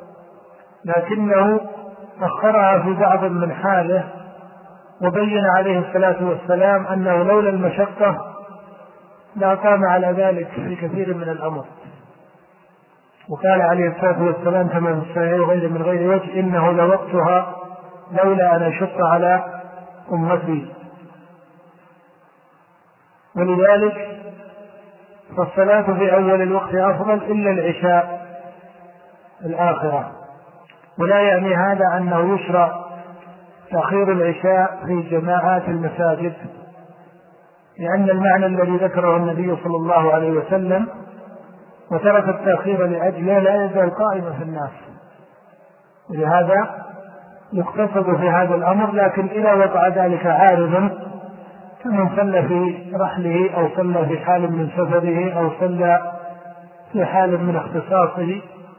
لكنه أخرها في بعض من حاله، وبين عليه الصلاة والسلام أنه لولا المشقة لا قام على ذلك في كثير من الأمر. وقال عليه الصلاة والسلام كما في الصحيح غير من غير وجه: إنه لوقتها لولا أن أشق على أمتي. ولذلك فالصلاة في أول الوقت أفضل إلا العشاء الآخرة. ولا يعني هذا أنه يشرع تأخير العشاء في جماعات المساجد، لأن المعنى الذي ذكره النبي صلى الله عليه وسلم وترك التأخير لأجله لا يزال قائما في الناس، ولهذا يقتصد في هذا الأمر. لكن إذا وقع ذلك عارضا كمن صلى في رحله أو صلى في حال من سفره أو صلى في حال من اختصاصه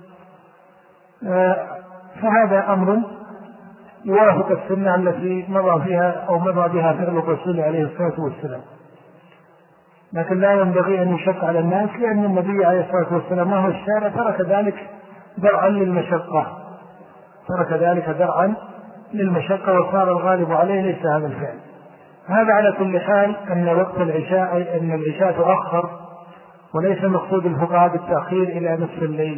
فهذا أمر يوافق السنة التي مضى فيها أو مضى بها فعل الرسول عليه الصلاة والسلام. لكن لا ينبغي أن يشق على الناس، لأن النبي عليه الصلاة والسلام وهو الشارع ترك ذلك درعا للمشقة ترك ذلك درعا للمشقة وصار الغالب عليه ليس هذا الفعل. هذا على كل حال أن وقت العشاء أن العشاء تؤخر، وليس مقصود الفقهاء بالتأخير إلى نصف الليل،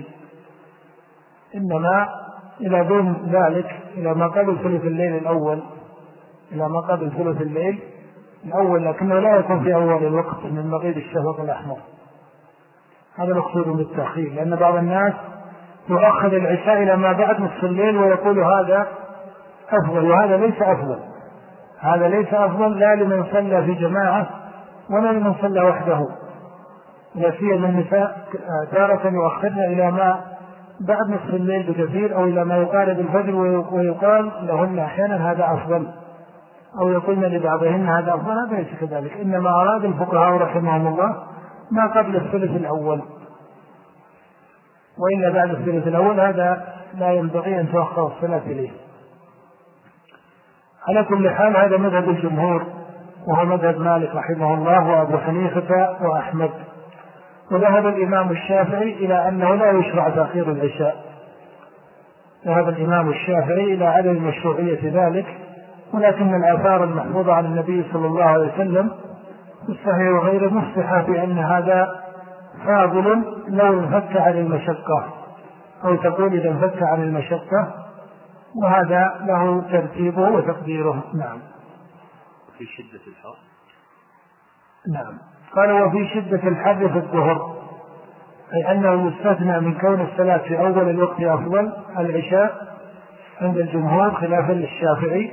إنما إلى دون ذلك إلى ما قبل ثلث الليل الأول إلى ما قبل ثلث الليل الأول، لكنه لا يكون في أول الوقت من مغيب الشفق الأحمر. هذا مقصود بالتأخير، لأن بعض الناس يؤخر العشاء إلى ما بعد نصف الليل ويقول هذا أفضل، وهذا ليس أفضل هذا ليس أفضل لا لمن صلى في جماعة ولا لمن صلى وحده. لا سيما النساء تارة يؤخرن إلى ما بعد نصف الليل بكثير أو إلى ما يقارب الفجر ويقال لهن أحيانا هذا أفضل أو يقولن لبعضهن هذا أفضل، هذا ليس كذلك، إنما أراد الفقهاء رحمهم الله ما قبل الثلث الأول، وإلا بعد الثلث الأول هذا لا ينبغي أن تؤخر الصلاة إليه. على كل حال هذا مذهب الجمهور، وهو مذهب مالك رحمه الله وأبو حنيفة وأحمد. وذهب الإمام الشافعي إلى أنه لا يشرع تأخير العشاء، ذهب الإمام الشافعي إلى عدم مشروعية ذلك، ولكن الآثار المحفوظة عن النبي صلى الله عليه وسلم الصحيح وغير مفصحة في أن هذا فاضل لو انفك عن المشقة، أو تقول إذا انفك عن المشقة، وهذا له ترتيبه وتقديره. نعم. في شدة الحر. نعم. قال وفي شدة الحر في الظهر، أي أنه يستثنى من كون الصلاة في أول الوقت أفضل العشاء عند الجمهور خلافا للشافعي،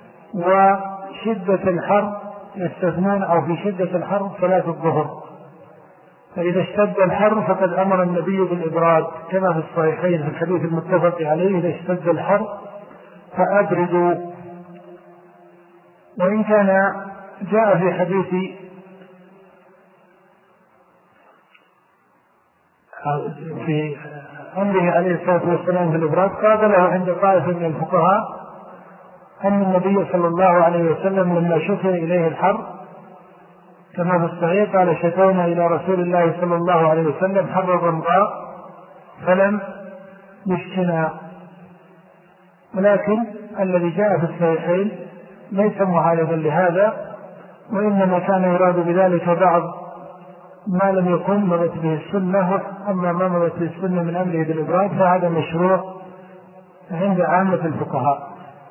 وشدة الحر يستثنون أو في شدة الحر صلاة الظهر. فإذا اشتد الحر فقد أمر النبي بالإبراد كما في الصحيحين في الحديث المتفق عليه: إذا اشتد الحر فأبردوا. وإن كان جاء في حديث في أمره عليه الصلاة والسلام في الإبراد قابله عند طائفة من الفقهاء أن النبي صلى الله عليه وسلم لما شكر إليه الحر كما في الصحيح قال: شكونا إلى رسول الله صلى الله عليه وسلم حر الرمضاء فلم يشكنا. ولكن الذي جاء في الصحيحين ليس معارضا لهذا، وإنما كان يراد بذلك بعض ما لم يكن مرت به السنة، أما ما مرت به السنة من أمره بالإبراد فهذا مشروع عند عامة الفقهاء.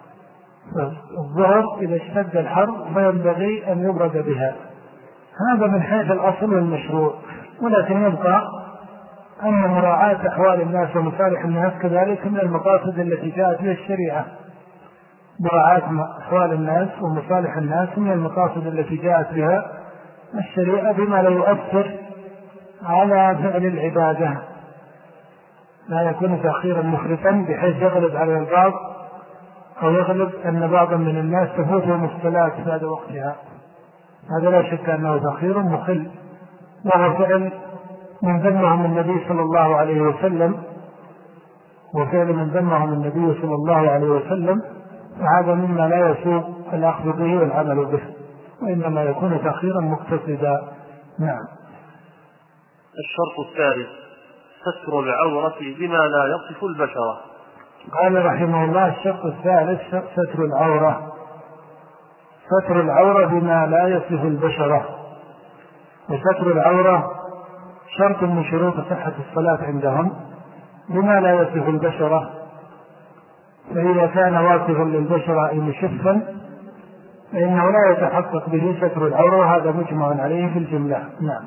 الظهر إذا اشتد الحر فينبغي أن يبرد بها، هذا من حيث الأصل والمشروع. ولكن يبقى أن مراعاة أحوال الناس ومصالح الناس كذلك من المقاصد التي جاءت بها الشريعة. مراعاة أحوال الناس ومصالح الناس من المقاصد التي جاءت بها الشريعة بما لا يؤثر على فعل العبادة، لا يكون تأخيرا مفرطا بحيث يغلب على البعض أو يغلب أن بعضا من الناس تفوتهم الصلاة بعد وقتها. هذا لا شك أنه تأخير مخل، وهو فعل من ذمهم النبي صلى الله عليه وسلم، وفعل من ذمهم النبي صلى الله عليه وسلم، فهذا مما لا يسوغ الأخذ به والعمل به، وإنما يكون تأخيرا مقتصدا. نعم. الشرط الثالث ستر العورة بما لا يصف البشرة. قال رحمه الله: الشرط الثالث ستر العورة، ستر العورة بما لا يصف البشرة. وستر العورة شرط من شروط صحة الصلاة عندهم بما لا يصف البشرة، فإذا كان واصفا للبشرة أي مشفا فإنه لا يتحقق به ستر العورة، وهذا مجمع عليه في الجملة. نعم.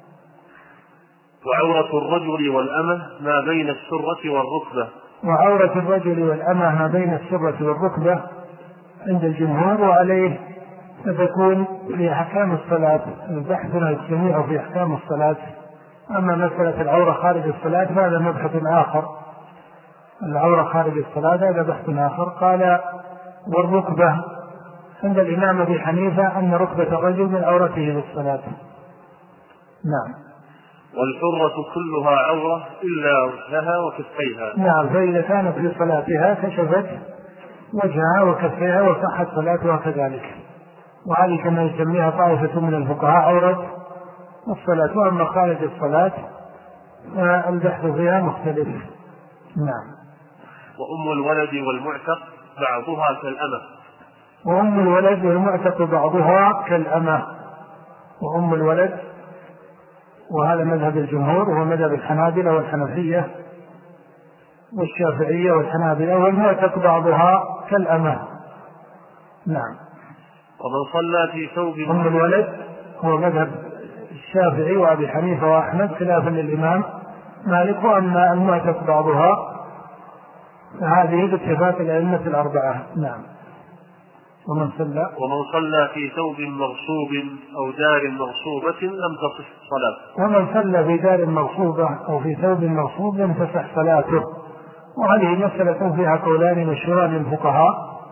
وعورة الرجل والأمة ما بين السرة والركبة. وعورة الرجل والأمة ما بين السرة والركبة عند الجمهور، وعليه ستكون في أحكام الصلاة. بحثنا الجميع في أحكام الصلاة. أما مسألة العورة خارج الصلاة فهذا مبحث آخر، العورة خارج الصلاة هذا بحث آخر. قال: والركبة عند الإمام أبي حنيفة أن ركبة الرجل من عورته للصلاة. نعم. والحرة كلها عورة إلا وجهها وكفيها. نعم. فإذا كانت في صلاتها كشفت وجهها وكفيها وصحت صلاتها كذلك، وهذه كما يسميها طائفة من الفقهاء عورة الصلاة. وأما خارج الصلاة البحث فيها مختلف. نعم. وأم الولد والمعتق بعضها كالأمة. وأم الولد والمعتق بعضها كالأمة. وأم الولد، وهذا مذهب الجمهور وهو مذهب الحنابلة والحنفية والشافعية والحنابلة، والمعتق بعضها كالأمة. نعم. ومن صلى في ثوب. أم الولد هو مذهب الشافعي وأبي حنيفة وأحمد خلافا للإمام مالك. وأما المعتق بعضها فهذه باتفاق الأئمة الأربعة. نعم. ومن صلى ومن صلى في ثوب مغصوب أو دار مغصوبة لم تصح صلاته. ومن صلى في دار مغصوبة أو في ثوب مغصوب لم تصح صلاته. وهذه مسألة فيها قولان مشهوران للفقهاء،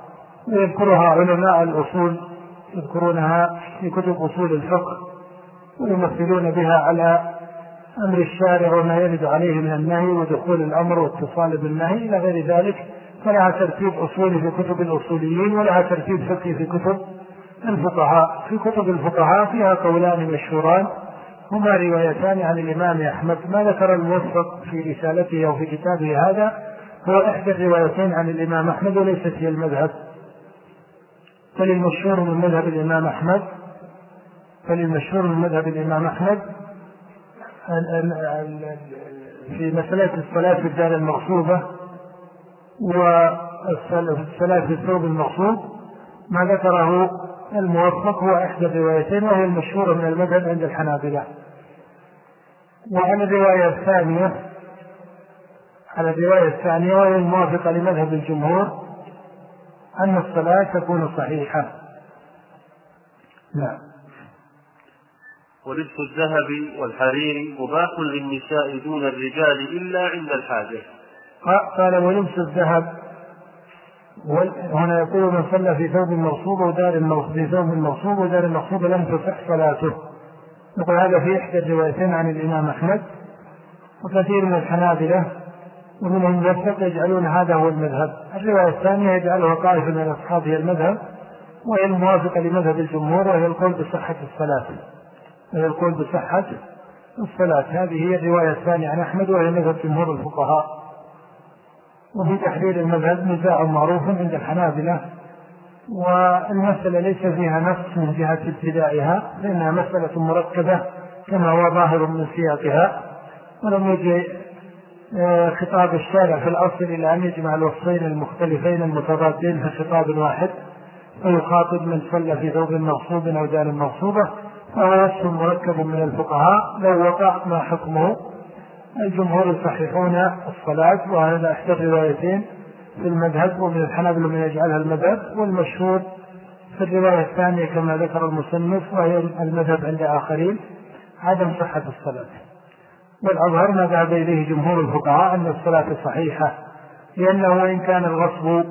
ويذكرها علماء الأصول، يذكرونها في كتب أصول الفقه، ويمثلون بها على أمر الشارع وما يرد عليه من النهي ودخول الأمر واتصال بالنهي إلى غير ذلك. فلها ترتيب أصولي في كتب الأصوليين، ولها ترتيب فقهي في كتب الفقهاء. في كتب الفقهاء فيها قولان مشهوران هما روايتان عن الإمام أحمد. ما ذكر الموفق في رسالته أو في كتابه هذا هو إحدى الروايتين عن الإمام أحمد وليست هي المذهب. فللمشهور من مذهب الإمام أحمد فللمشهور من مذهب الإمام أحمد في مسألة الصلاة في الدار المغصوبة والصلاة في الثوب المغصوب، ما ذكره الموفق هو إحدى الروايتين وهي المشهورة من المذهب عند الحنابلة. وعلى الرواية الثانية على الرواية الثانية وهي الموافقة لمذهب الجمهور أن الصلاة تكون صحيحة. نعم. ولبس الذهب والحرير مباح للنساء دون الرجال إلا عند الحاجة. قال ولبس الذهب، هنا يقول من صلى في ثوب مغصوب ودار المغصوب في ثوب مغصوب ودار المغصوب لم تصح صلاته. يقول هذا في إحدى الروايتين عن الإمام أحمد، وكثير من الحنابلة ومنهم يفتق يجعلون هذا هو المذهب. الرواية الثانية يجعلها طائفة من أصحابه المذهب، وهي الموافقة لمذهب الجمهور، وهي القول بصحة الصلاة وهي القول بصحة الصلاة. هذه هي الرواية الثانية عن أحمد وهي مذهب جمهور الفقهاء. وفي تحرير المذهب نزاع معروف عند الحنابلة، والمسألة ليس فيها نص من جهة ابتدائها، لأنها مسألة مركبة كما هو ظاهر من سياقها، ولم يجي خطاب الشارع في الأصل إلى أن يجمع الوصفين المختلفين المتضادين في خطاب واحد ويخاطب من صلى في ثوب مغصوب أو دار مغصوبة، فهو وصف مركب من الفقهاء لو وقع ما حكمه. الجمهور يصححون الصلاة، وهذا إحدى الروايتين في المذهب، ومن الحنابلة من يجعلها المذهب، والمشهور في الرواية الثانية كما ذكر المصنف وهي المذهب عند آخرين عدم صحة الصلاة. والأظهر ما ذهب إليه جمهور الفقهاء أن الصلاة صحيحة، لأنه وإن كان الغصب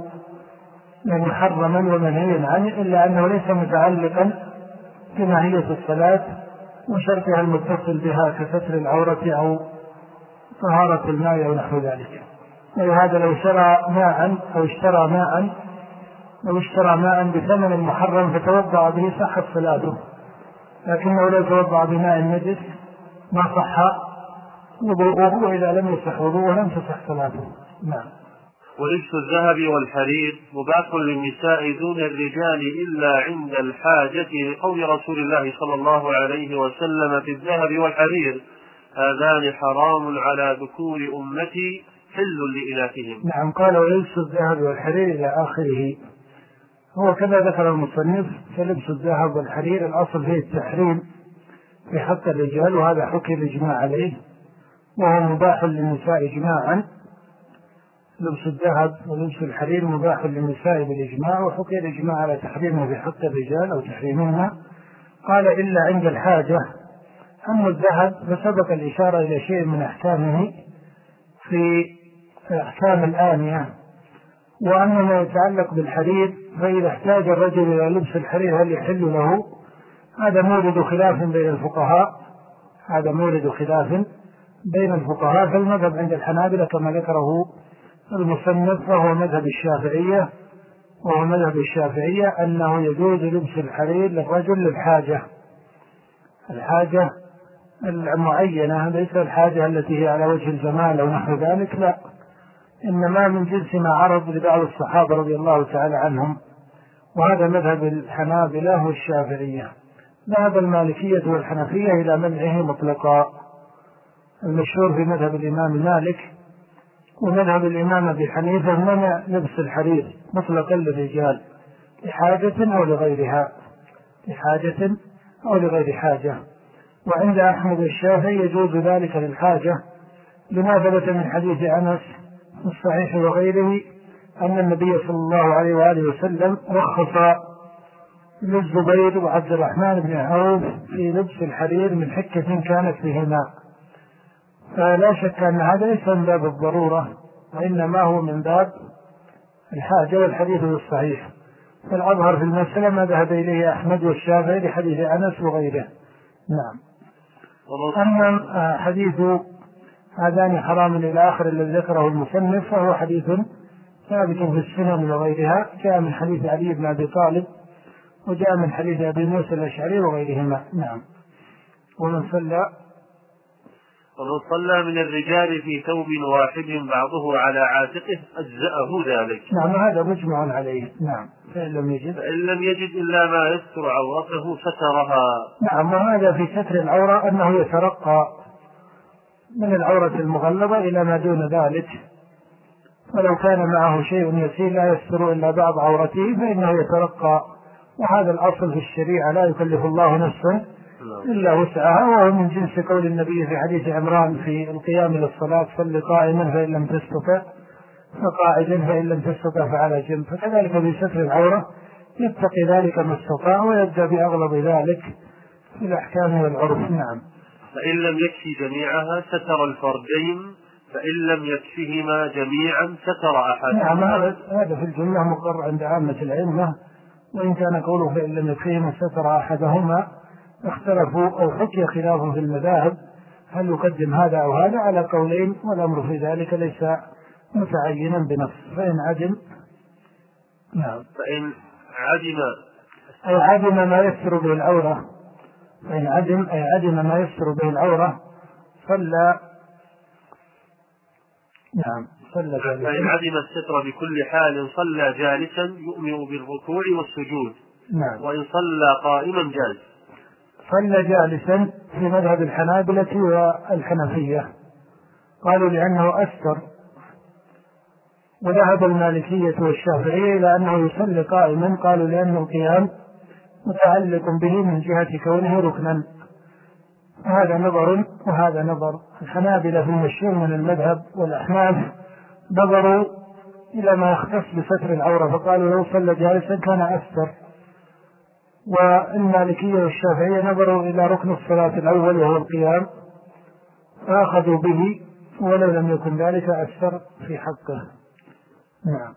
محرما ومنهيا عنه إلا أنه ليس متعلقا بماهية الصلاة وشرطها المتصل بها كستر العورة أو طهارة الماء أو نحو ذلك. ولهذا لو شرى ماء أو اشترى ماء لو اشترى ماء بثمن محرم فتوضأ به صحت صلاته، لكنه لو توضأ بماء نجس ما صح وضوءه، وإذا لم يصح وضوءه لم تصح صلاته. نعم. ولبس الذهب والحرير مباح للنساء دون الرجال إلا عند الحاجة، لقول رسول الله صلى الله عليه وسلم في الذهب والحرير هذان حرام على ذكور أمتي حل لإناثهم. نعم. قال ولبس الذهب والحرير إلى آخره. هو كما ذكر المصنف فلبس الذهب والحرير الأصل فيه التحريم في حق الرجال، وهذا حكي الإجماع عليه، وهو مباح للنساء إجماعا. لبس الذهب ولبس الحرير مباح للنساء بالإجماع، وحكي الإجماع على تحريمه في حق الرجال أو تحريمهما. قال إلا عند الحاجة. أما الذهب فسبق الإشارة إلى شيء من أحكامه في أحكام الآنية. وأما ما يتعلق بالحرير فإذا احتاج الرجل إلى لبس الحرير هل يحل له؟ هذا مورد خلاف بين الفقهاء هذا مورد خلاف بين الفقهاء. فالمذهب عند الحنابلة كما ذكره المصنف وهو مذهب الشافعية وهو مذهب الشافعية أنه يجوز لبس الحرير للرجل للحاجة، الحاجة المعينة، ليس الحاجة التي هي على وجه الجمال أو نحو ذلك، لا، إنما من جنس ما عرض لبعض الصحابة رضي الله تعالى عنهم. وهذا مذهب الحنابلة والشافعية. ذهب المالكية والحنفية إلى منعه مطلقا، المشهور في مذهب الإمام مالك ومذهب الإمام أبي حنيفة منع لبس الحرير مطلقا للرجال لحاجة أو لغيرها لحاجة أو لغير حاجة. وعند أحمد الشافعي يجوز ذلك للحاجة، لما ثبت من حديث أنس في الصحيح وغيره أن النبي صلى الله عليه وآله وسلم رخص للزبير وعبد الرحمن بن عوف في لبس الحرير من حكة كانت فيهما. فلا شك أن هذا ليس من باب الضرورة، وإنما هو من باب الحاجة، والحديث الصحيح. فالأظهر في المسألة ما ذهب إليه أحمد والشافعي لحديث أنس وغيره. نعم. أما حديث هذان حرام إلى آخر الذي ذكره المصنف فهو حديث ثابت في السنن وغيرها، جاء من حديث علي بن أبي طالب وجاء من حديث أبي موسى الأشعري وغيرهما. نعم. ومن صلى ومن صلى من الرجال في ثوب واحد بعضه على عاتقه أجزأه ذلك. نعم هذا مجمع عليه. نعم. فإن لم يجد فإن لم يجد إلا ما يستر عورته سترها. نعم. وهذا في ستر العورة أنه يترقى من العورة المغلظة إلى ما دون ذلك، ولو كان معه شيء يسير لا يستر إلا بعض عورته فإنه يترقى، وهذا الأصل في الشريعة لا يكلف الله نفسا إلا وسعها، وهو من جنس قول النبي في حديث عمران في القيام للصلاة صل قائما فإن لم تستطع فقاعدا فإن لم تستطع فعلى جنب. فكذلك في ستر العورة يتقي ذلك ما استطاع ويبدأ بأغلب ذلك في الأحكام والعرف. نعم. فإن لم يكفي جميعها ستر الفردين، فإن لم يكفهما جميعا ستر أحدهما. نعم هذا في الجملة مقر عند عامة العلمة، وإن كان قوله فإن لم يكفهما ستر أحدهما اختلفوا أو حكي خلاف في المذاهب هل يقدم هذا أو هذا على قولين، والأمر في ذلك ليس متعينا بنص. فإن عدم نعم فإن عدم أي عدم ما يستر به العورة فإن عدم أي عدم ما يستر به العورة صلى نعم صلى جالسا. فإن عدم الستر بكل حال صلى جالسا يؤمن بالركوع والسجود. نعم. وإن صلى قائما جاز. صلى جالسا في مذهب الحنابلة والحنفية قالوا لأنه أستر، وذهب المالكية والشافعية إلى أنه يصلي قائما، قالوا لأن القيام متعلق به من جهة كونه ركنا. هذا نظر وهذا نظر. الحنابلة في المشهور من المذهب والأحناف نظروا إلى ما يختص بستر العورة فقالوا لو صلى جالسا كان أستر، والمالكية والشافعية نظروا إلى ركن الصلاة الأول وهو القيام فأخذوا به ولو لم يكن ذلك أستر في حقه. نعم.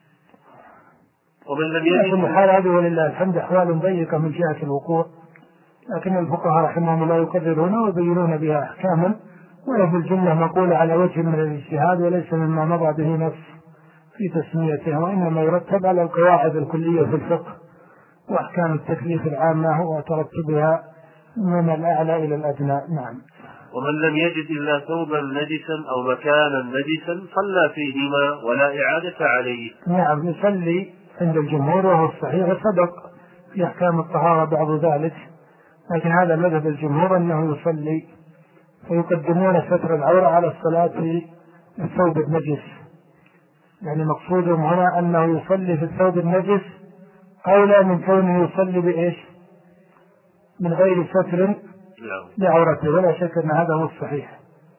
ومن لم يجد لكن الحال هذه ولله الحمد أحوال ضيقة من جهة الوقوع، لكن الفقهاء رحمهم الله يقررون ويبينون بها أحكاما، ولا في الجملة مقولة على وجه من الاجتهاد وليس مما مضى به نص في تسميتها، وإنما يرتب على القواعد الكلية في الفقه وأحكام التكليف العامة وترتبها من الأعلى إلى الأدنى. نعم. ومن لم يجد إلا ثوبا نجسا أو مكانا نجسا صلى فيهما ولا إعادة عليه. نعم يصلي عند الجمهور وهو الصحيح، وسبق في أحكام الطهارة بعض ذلك، لكن هذا مذهب الجمهور أنه يصلي، فيقدمون ستر العورة على الصلاة في الثوب النجس، يعني مقصودهم هنا أنه يصلي في الثوب النجس أولى من كونه يصلي بإيش من غير ستر لعورته، ولا شك أن هذا هو الصحيح.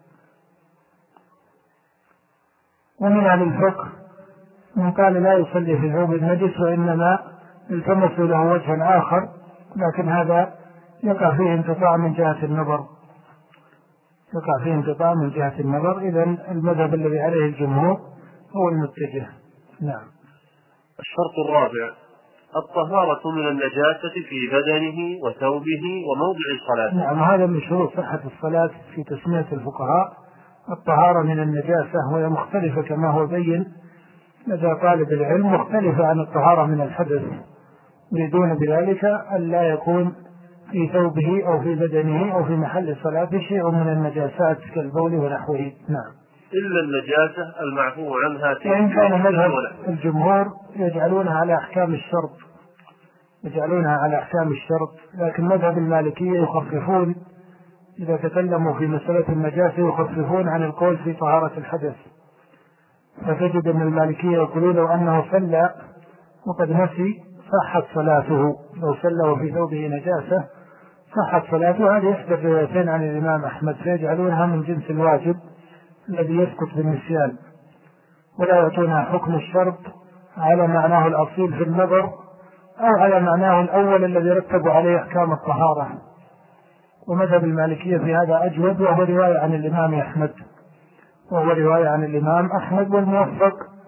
ومن أهل الفقه من قال لا يصلي في ثوب النجس وإنما التمس له وجه آخر، لكن هذا يقع فيه انقطاع من جهة النظر يقع فيه انقطاع من جهة النظر إذن المذهب الذي عليه الجمهور هو المتجه. نعم. الشرط الرابع الطهارة من النجاسة في بدنه وثوبه وموضع الصلاة. نعم هذا من شروط صحة الصلاة في تسمية الفقهاء الطهارة من النجاسة، وهي مختلفة كما هو بين لدى طالب العلم، مختلفة عن الطهارة من الحدث، يريدون بذلك أن لا يكون في ثوبه أو في بدنه أو في محل صلاته شيء من النجاسات كالبول ونحوه. نعم. إلا النجاسة المعفو عنها. وإن كان مذهب الجمهور يجعلونها على أحكام الشرط يجعلونها على أحكام الشرط لكن مذهب المالكية يخففون إذا تكلموا في مسألة النجاسة، يخففون عن القول في طهارة الحدث، فتجد أن المالكية يقولون لو أنه صلى وقد نسي صحت صلاته، لو صلى وفي ثوبه نجاسة صحت صلاته. هذه إحدى الروايتين عن الإمام أحمد، فيجعلونها من جنس الواجب الذي يسقط بالنسيان، ولا يعطونها حكم الشرط على معناه الأصيل في النظر أو على معناه الأول الذي رتب عليه أحكام الطهارة. ومذهب المالكية في هذا أجود، وهو رواية عن الإمام أحمد وهو رواية عن الإمام أحمد والموفق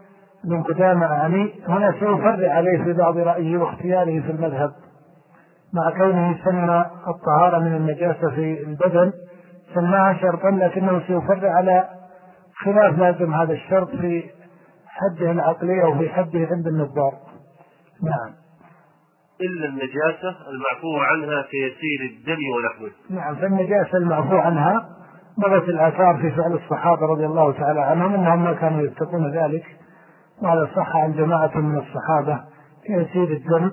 ابن قدامة يعني هنا سيفرع عليه في بعض رأيه واختياره في المذهب، مع كونه سمى الطهارة من النجاسة في البدن سماها شرطا، لكنه سيفرع على خلاف لازم هذا الشرط في حده العقلي أو في حده عند النظار. نعم. إلا النجاسة المعفو عنها كيسير الدم ونحوه. نعم، فالنجاسة المعفو عنها مرت الآثار في فعل الصحابة رضي الله تعالى عنهم أنهم ما كانوا يتقون ذلك، وهذا صح عن جماعة من الصحابة كيسير الدم.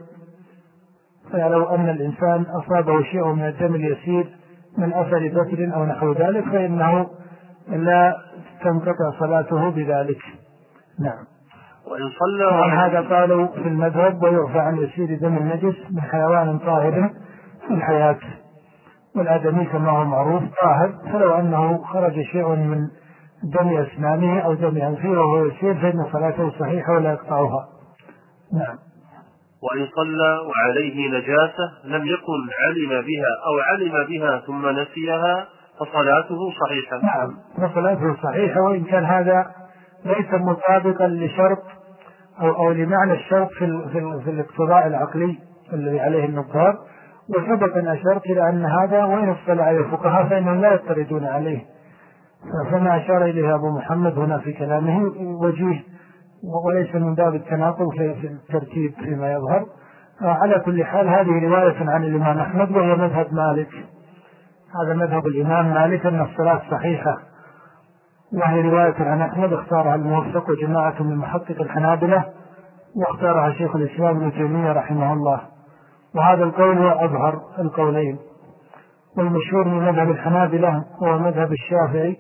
فلو أن الإنسان أصابه شيء من الدم اليسير من أثر بتر أو نحو ذلك فإنه لا تنقطع صلاته بذلك. نعم. وإن صلى وعن هذا قالوا في المذهب ويعفى عن يسير دم النجس من حيوان طاهر في الحياة، والآدمي كما هو معروف طاهر، فلو أنه خرج شيء من دم أسنانه أو دم أنفه وهو يسير فإن صلاته صحيحة ولا يقطعها. نعم. وإن صلى وعليه نجاسة لم يكن علم بها أو علم بها ثم نسيها فصلاته صحيحة. نعم، فصلاته صحيحة، وإن كان هذا ليس مطابقا لشرط أو, أو لمعنى الشرط في, ال في, ال في الاقتضاء العقلي الذي عليه النظار، وسبق أن أشرت إلى أن هذا وإن اصطلح عليه الفقهاء فإنهم لا يطردون عليه، فما أشار إليه أبو محمد هنا في كلامه وجيه وليس من باب التناقض في الترتيب فيما يظهر. على كل حال هذه رواية عن الإمام أحمد وهي مذهب مالك، هذا مذهب الإمام مالك أن الصلاة صحيحة، وهي رواية عن أحمد اختارها الموفق وجماعة من محقق الحنابلة، واختارها شيخ الإسلام ابن تيمية رحمه الله، وهذا القول هو أظهر القولين. والمشهور من مذهب الحنابلة هو مذهب الشافعي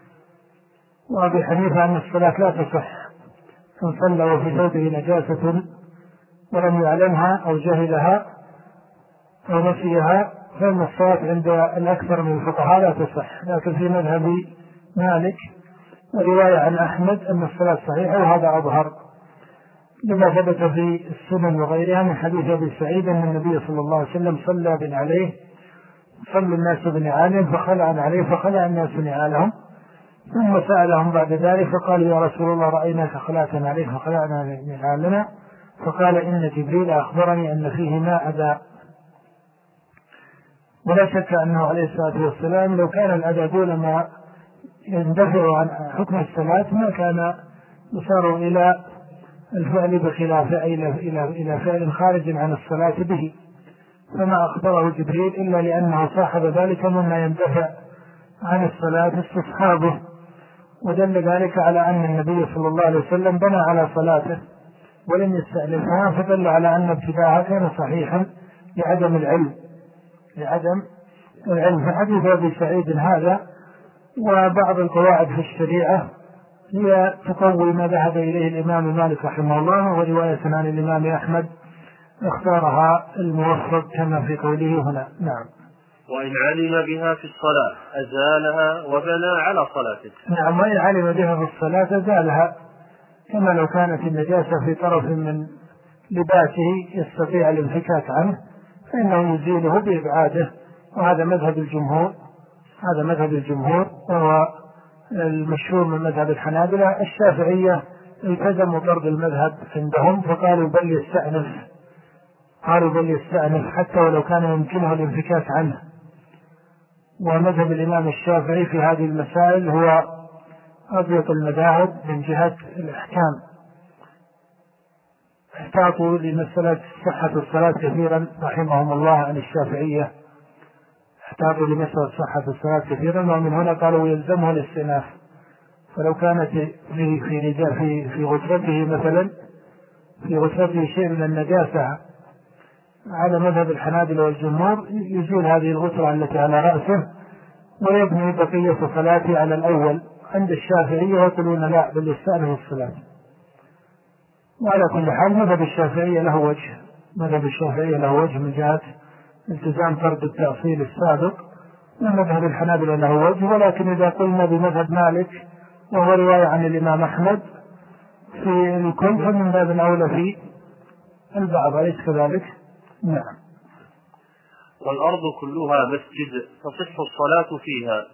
وأبي حنيفة أن الصلاة لا تصح إن صلى وفي ثوبه نجاسة ولم يعلمها أو جهلها أو نسيها، فإن الصلاة عند الأكثر من الفقهاء لا تصح. لكن في مذهب مالك ورواية عن أحمد أن الصلاة صحيحة، وهذا أظهر لما ثبت في السنن وغيرها من حديث أبي سعيد أن النبي صلى الله عليه وسلم صلى بن عليه صلى الناس بنعالهم فخلع عليه فخلع الناس نعالهم، ثم سألهم بعد ذلك فقالوا يا رسول الله رأيناك خلعتنا عليه فخلعنا نعالنا، فقال إن جبريل أخبرني أن فيه ماء أذى. ولا شك أنه عليه الصلاة والسلام لو كان الأذى دون ما يندفع عن حكم الصلاة ما كان يصار إلى الفعل بخلافه إلى, إلى, إلى فعل خارج عن الصلاة به، فما أخبره جبريل إلا لأنه صاحب ذلك مما يندفع عن الصلاة استصحابه، ودل ذلك على أن النبي صلى الله عليه وسلم بنى على صلاته ولم يستألفها، فدل على أن ابتداعها كان صحيحا لعدم العلم لعدم العلم. فحديث أبي سعيد هذا وبعض القواعد في الشريعة هي تقوي ما ذهب إليه الإمام مالك رحمه الله، ورواية عن الإمام أحمد اختارها الموفق كما في قوله هنا. نعم. وإن علم بها في الصلاة أزالها وبنى على صلاته. نعم، وإن علم بها في الصلاة أزالها، كما لو كانت النجاسة في طرف من لباسه يستطيع الانفكاك عنه فإنه يزيله بإبعاده، وهذا مذهب الجمهور هذا مذهب الجمهور وهو المشهور من مذهب الحنابلة. الشافعية التزموا طرد المذهب عندهم فقالوا بل يستأنف قالوا بل يستأنف حتى ولو كان يمكنه الانفكاك عنه. ومذهب الإمام الشافعي في هذه المسائل هو أضيق المذاهب من جهة الإحكام، احتاطوا لمسألة صحة الصلاة كثيرا رحمهم الله عن الشافعية، احتاطوا لمسألة صحة الصلاة كثيرا، ومن هنا قالوا يلزمه الاستئناف. فلو كانت في في في في غسلته مثلا في غسلته شيء من النجاسة على مذهب الحنابلة والجمهور يزول هذه الغسلة التي على رأسه ويبني بقية صلاته على الأول. عند الشافعية يقولون لا بل يستأنف الصلاة. وعلى كل حال مذهب الشافعية له وجه مذهب الشافعية له وجه من جهة التزام فرض التأصيل السابق، ومذهب الحنابلة له وجه. ولكن إذا قلنا بمذهب مالك وهو رواية عن الإمام أحمد في الكل فمن باب أولى في البعض، أليس كذلك؟ نعم. والأرض كلها مسجد تصح الصلاة فيها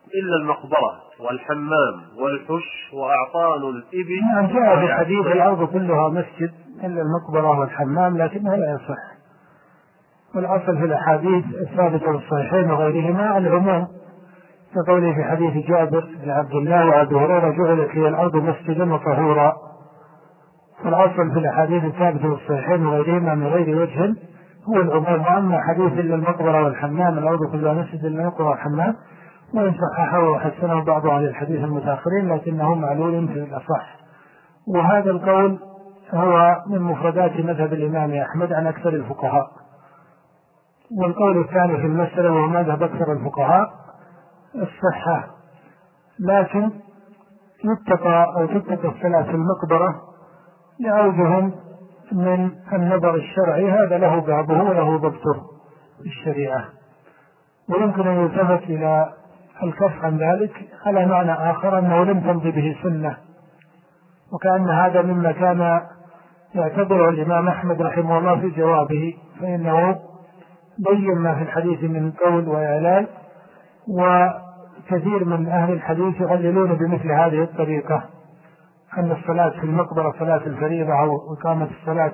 إلا المقبرة والحمام والحش وأعطان الإبل. نعم جاء في حديث الأرض كلها مسجد إلا المقبرة والحمام، لكنها لا يصح. والأصل في الأحاديث الثابتة والصحيحين وغيرهما العموم، كقوله في حديث جابر بن عبد الله وأبي هريرة جعلت لي الأرض مسجدا وطهورا. والأصل في الأحاديث الثابتة والصحيحين وغيرهما من غير وجه هو العموم. وأما حديث إلا المقبرة والحمام الأرض كلها مسجد إلا المقبرة والحمام، وإن صححه وحسنه بعض أهل الحديث المتأخرين لكنه معلول في الأصح. وهذا القول هو من مفردات مذهب الإمام أحمد عن أكثر الفقهاء. والقول الثاني في المسألة وهو مذهب أكثر الفقهاء الصحة، لكن يتقى أو تتقى الصلاة في المقبرة لأوجه من النظر الشرعي، هذا له بابه وله ضبطه الشريعة. ويمكن أن يلتفت إلى الكف عن ذلك على معنى آخر أنه لم تمضي به سنة، وكأن هذا مما كان يعتبره الإمام أحمد رحمه الله في جوابه، فإنه بين ما في الحديث من قول وإعلان، وكثير من أهل الحديث يعللون بمثل هذه الطريقة أن الصلاة في المقبرة صلاة الفريضة أو إقامة الصلاة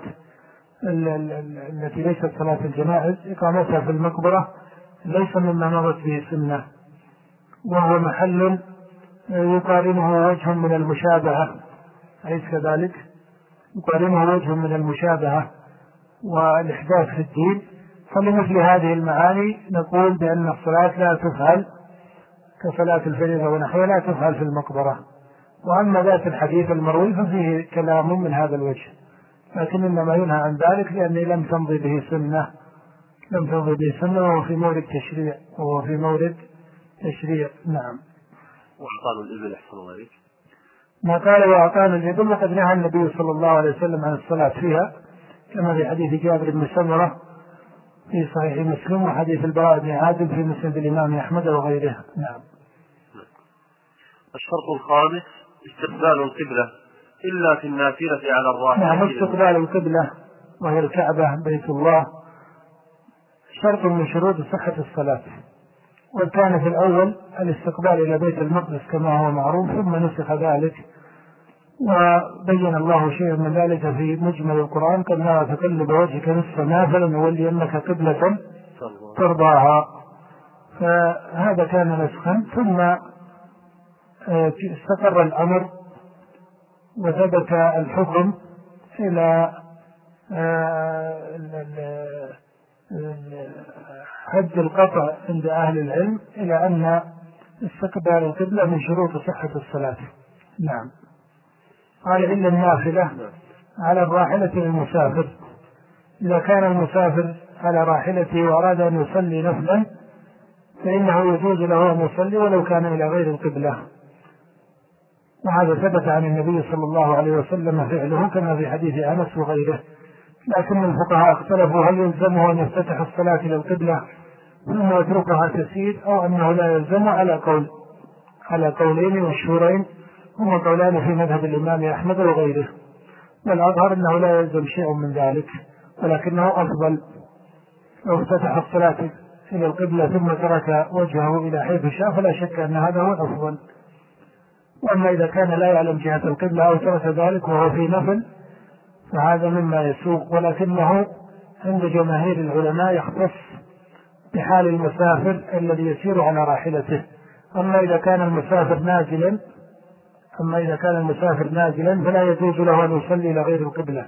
التي ليست صلاة الجنائز إقامتها في المقبرة ليس مما مضت به سنة، وهو محل يقارنه وجه من المشابهة، أليس كذلك؟ يقارنه وجه من المشابهة والإحداث في الدين. فلمثل هذه المعاني نقول بأن الصلاة لا تفعل كصلاة الفريضة ونحوها لا تفعل في المقبرة. وأما ذات الحديث المروي ففيه كلام من هذا الوجه، لكن إنما ينهى عن ذلك لأنه لم تمضي به سنة لم تمضي به سنة وهو في مورد تشريع وهو في مورد تشريع. نعم. وأعطان الإبل أحسن الله عليك. ما قال وأعطان الإبل وقد نهى النبي صلى الله عليه وسلم عن الصلاة فيها، كما في حديث جابر بن سمرة في صحيح مسلم وحديث البراء بن عازب في مسند الإمام أحمد وغيره. نعم. الشرط الخامس استقبال القبلة إلا في النافلة على الراحلة. نعم، استقبال القبلة وهي الكعبة بيت الله شرط من شروط صحة الصلاة، وكان في الأول الاستقبال إلى بيت المقدس كما هو معروف، ثم نسخ ذلك وبين الله شيئا من ذلك في مجمل القرآن: قد نرى تقلب وجهك في السماء فلنولينك قبلة ترضاها. فهذا كان نسخا، ثم استقر الأمر وثبت الحكم إلى حد القطع عند أهل العلم إلى أن استقبال القبلة من شروط صحة الصلاة. نعم. قال إلا النافلة على الراحلة للمسافر، إذا كان المسافر على راحلته وأراد أن يصلي نفلا فإنه يجوز له أن يصلي ولو كان إلى غير القبلة، وهذا ثبت عن النبي صلى الله عليه وسلم فعله كما في حديث أنس وغيره. لكن الفقهاء اختلفوا هل يلزمه أن يفتتح الصلاة إلى القبلة ثم يتركها تسير أو أنه لا يلزم، على قول على قولين مشهورين هما قولان في مذهب الإمام أحمد وغيره. والأظهر أنه لا يلزم شيء من ذلك، ولكنه أفضل لو افتتح الصلاة إلى القبلة ثم ترك وجهه إلى حيث شاء فلا شك أن هذا هو الأفضل. وأما إذا كان لا يعلم جهة القبلة أو ترك ذلك وهو في نفل فهذا مما يسوق، ولكنه عند جماهير العلماء يختص بحال المسافر الذي يسير على راحلته. أما إذا كان المسافر نازلا أما إذا كان المسافر نازلا فلا يجوز له أن يصلي إلى غير القبلة.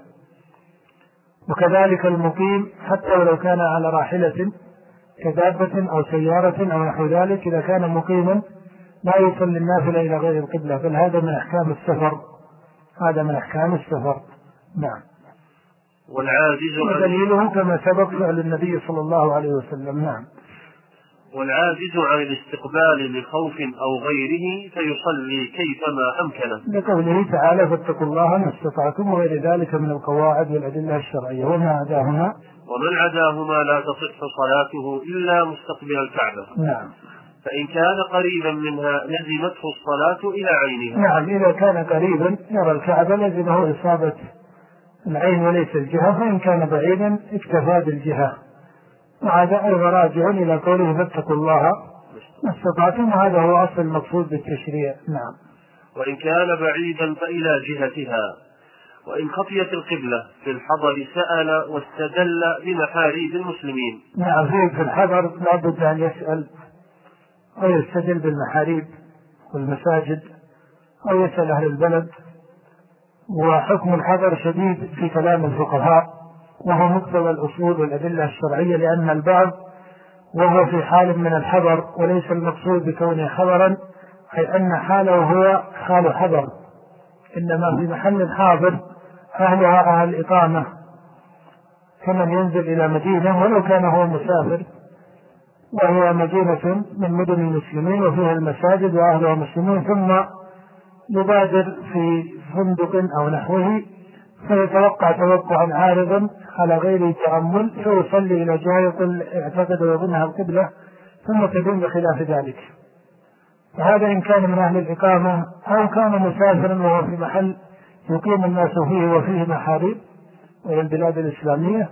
وكذلك المقيم حتى ولو كان على راحلة كدابة أو سيارة أو نحو ذلك، إذا كان مقيما لا يصلي النافلة إلى غير القبلة، بل هذا من أحكام السفر هذا من أحكام السفر. نعم. والعاجز ودليله كما سبق فعل النبي صلى الله عليه وسلم. نعم. والعاجز عن الاستقبال لخوف أو غيره فيصلي كيفما أمكنه، لقوله تعالى: فاتقوا الله ما استطعتم، وغير ذلك من القواعد والأدلة الشرعية. وما عداهما ومن عداهما لا تصح صلاته إلا مستقبل الكعبة. نعم. فإن كان قريبا منها لزمته الصلاة إلى عينها. نعم، إذا كان قريبا يرى الكعبة لزمه إصابة العين وليس الجهة، فإن كان بعيدا اكتفى بالجهة. وهذا أيضا راجع إلى قوله: فاتقوا الله ما استطعتم، هذا هو أصل المقصود بالتشريع. نعم. وإن كان بعيدا فإلى جهتها. وإن خفيت القبلة في الحضر سأل واستدل بمحاريب المسلمين. نعم، في الحضر لابد أن يسأل أو يستدل بالمحاريب والمساجد أو يسأل أهل البلد. وحكم الحضر شديد في كلام الفقهاء، وهو مقتضى الأصول والأدلة الشرعية، لأن البعض وهو في حال من الحضر، وليس المقصود بكونه حضرا أي أن حاله هو حال حضر، إنما في محل حاضر أهلها أهل إقامة، كمن ينزل إلى مدينة ولو كان هو مسافر، وهي مدينة من مدن المسلمين وفيها المساجد وأهلها مسلمين، ثم يبادر في فندق أو نحوه فيتوقع توقعا عارضا على غير تأمل، فيصلي إلى جهة يقول اعتقد ويظنها القبلة ثم تدين بخلاف ذلك. وهذا إن كان من أهل الإقامة أو كان مسافرا وهو في محل يقيم الناس فيه وفيه محاريب وهي البلاد الإسلامية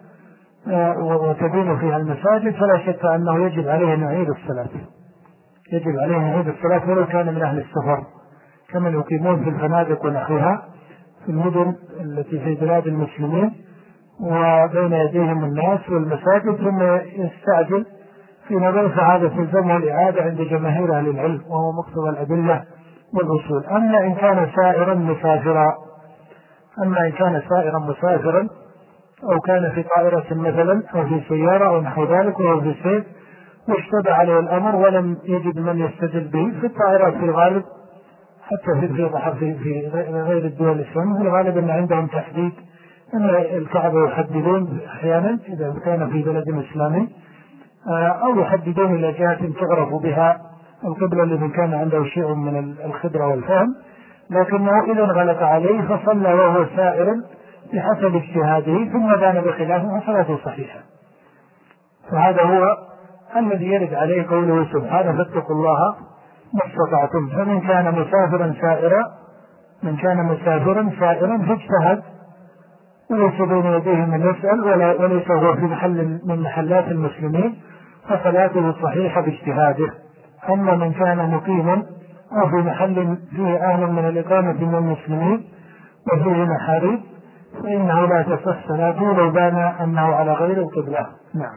وتدين فيها المساجد، فلا شك أنه يجب عليه أن يعيد الصلاة، يجب عليه أن يعيد الصلاة ولو كان من أهل السفر، كمن يقيمون في الفنادق ونحوها في المدن التي في بلاد المسلمين وبين يديهم الناس والمساجد، ثم يستعجل في نظر فهذا تلزمه الإعادة عند جماهير أهل العلم، وهو مقتضى الأدلة والأصول. أما إن كان سائرا مسافرا أما إن كان سائرا مسافرا أو كان في طائرة مثلا أو في سيارة أو نحو ذلك وهو في سير واشتبه عليه الأمر ولم يجد من يستدل به، في الطائرات في الغالب حتى في في غير الدول الإسلامية في الغالب أن عندهم تحديد، أن الكعبة يحددون أحيانا إذا كان في بلد إسلامي، أو يحددون إلى جهة تعرف بها القبلة الذي كان عنده شيء من الخبرة والفهم، لكنه إذا انغلق عليه فصلى وهو سائر بحسب اجتهاده ثم بان بخلافه فصلاته صحيحة. فهذا هو الذي يرد عليه قوله سبحانه فاتقوا الله ما استطعتم. فمن كان مسافرا سائرا من كان مسافرا سائرا فاجتهد وليس بين يديه من يسأل وليس هو في محل من محلات المسلمين فصلاته صحيحة باجتهاده. أما من كان مقيما أو في محل فيه أهل من الإقامة من المسلمين وفيه محاريب فإنه لا تصح صلاته لو بان أنه على غير القبلة. نعم.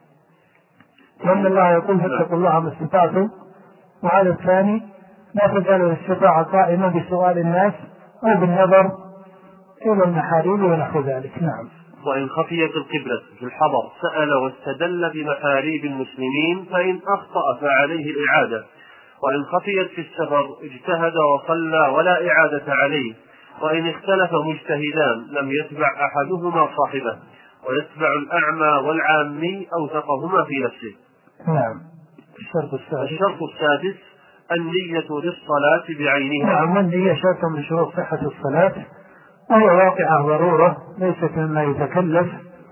لأن الله يقول فاتقوا الله ما استطعتم، وهذا الثاني لا تزال الاستطاعة قائمة بسؤال الناس أو بالنظر إلى المحاريب ونحو ذلك. نعم. وإن خفيت القبلة في الحضر سأل واستدل بمحاريب المسلمين فإن أخطأ فعليه الإعادة، وإن خفيت في السفر اجتهد وصلى ولا إعادة عليه، وإن اختلف مجتهدان لم يتبع أحدهما صاحبه ويتبع الأعمى والعامي أوثقهما في نفسه. نعم. الشرط السادس الشرط السادس النية للصلاة بعينها. نعم، النية شرط من شروط صحة الصلاة، وهي واقعة ضرورة ليست مما يتكلف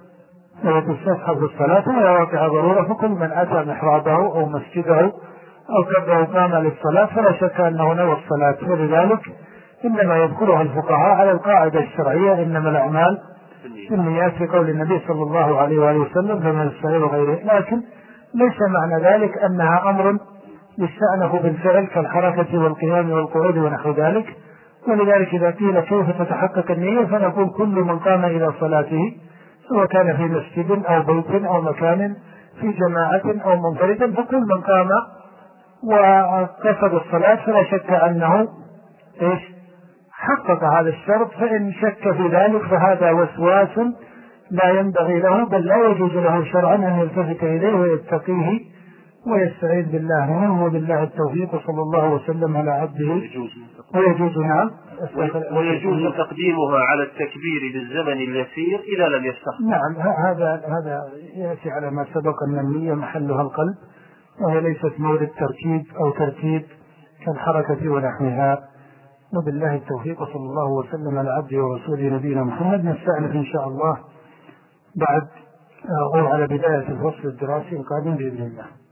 وتستصحب الصلاة، وهي واقعة ضرورة، فكل من أتى محرابه أو مسجده أو كبه قام للصلاة فلا شك أنه نوى الصلاة. ولذلك إنما يذكرها الفقهاء على القاعدة الشرعية إنما الأعمال بالنيات في قول النبي صلى الله عليه وآله وسلم فمن الصغير وغيره، لكن ليس معنى ذلك أنها أمر يستأنف بالفعل كالحركة والقيام والقعود ونحو ذلك. ولذلك إذا قيل كيف تتحقق النية فنقول كل من قام إلى صلاته سواء كان في مسجد أو بيت أو مكان في جماعة أو منفردا، فكل من قام وقصد الصلاة فلا شك أنه إيش حقق هذا الشرط. فإن شك في ذلك فهذا وسواس لا ينبغي له، بل لا يجوز له شرعا أن يلتفت إليه ويتقيه ويستعيذ بالله منه، وبالله التوفيق، وصلى الله وسلم على عبده. ويجوز نعم ويجوز تقديمها على التكبير بالزمن اليسير إذا لم يستخدم. نعم، هذا هذا يأتي على ما سبق أن النية محلها القلب، وهي ليست مورد تركيب أو ترتيب كالحركة ونحوها. وبالله التوفيق، وصلى الله وسلم على عبده ورسوله نبينا محمد. نستأنف إن شاء الله بعد أو على بداية الفصل الدراسي القادم بإذن الله.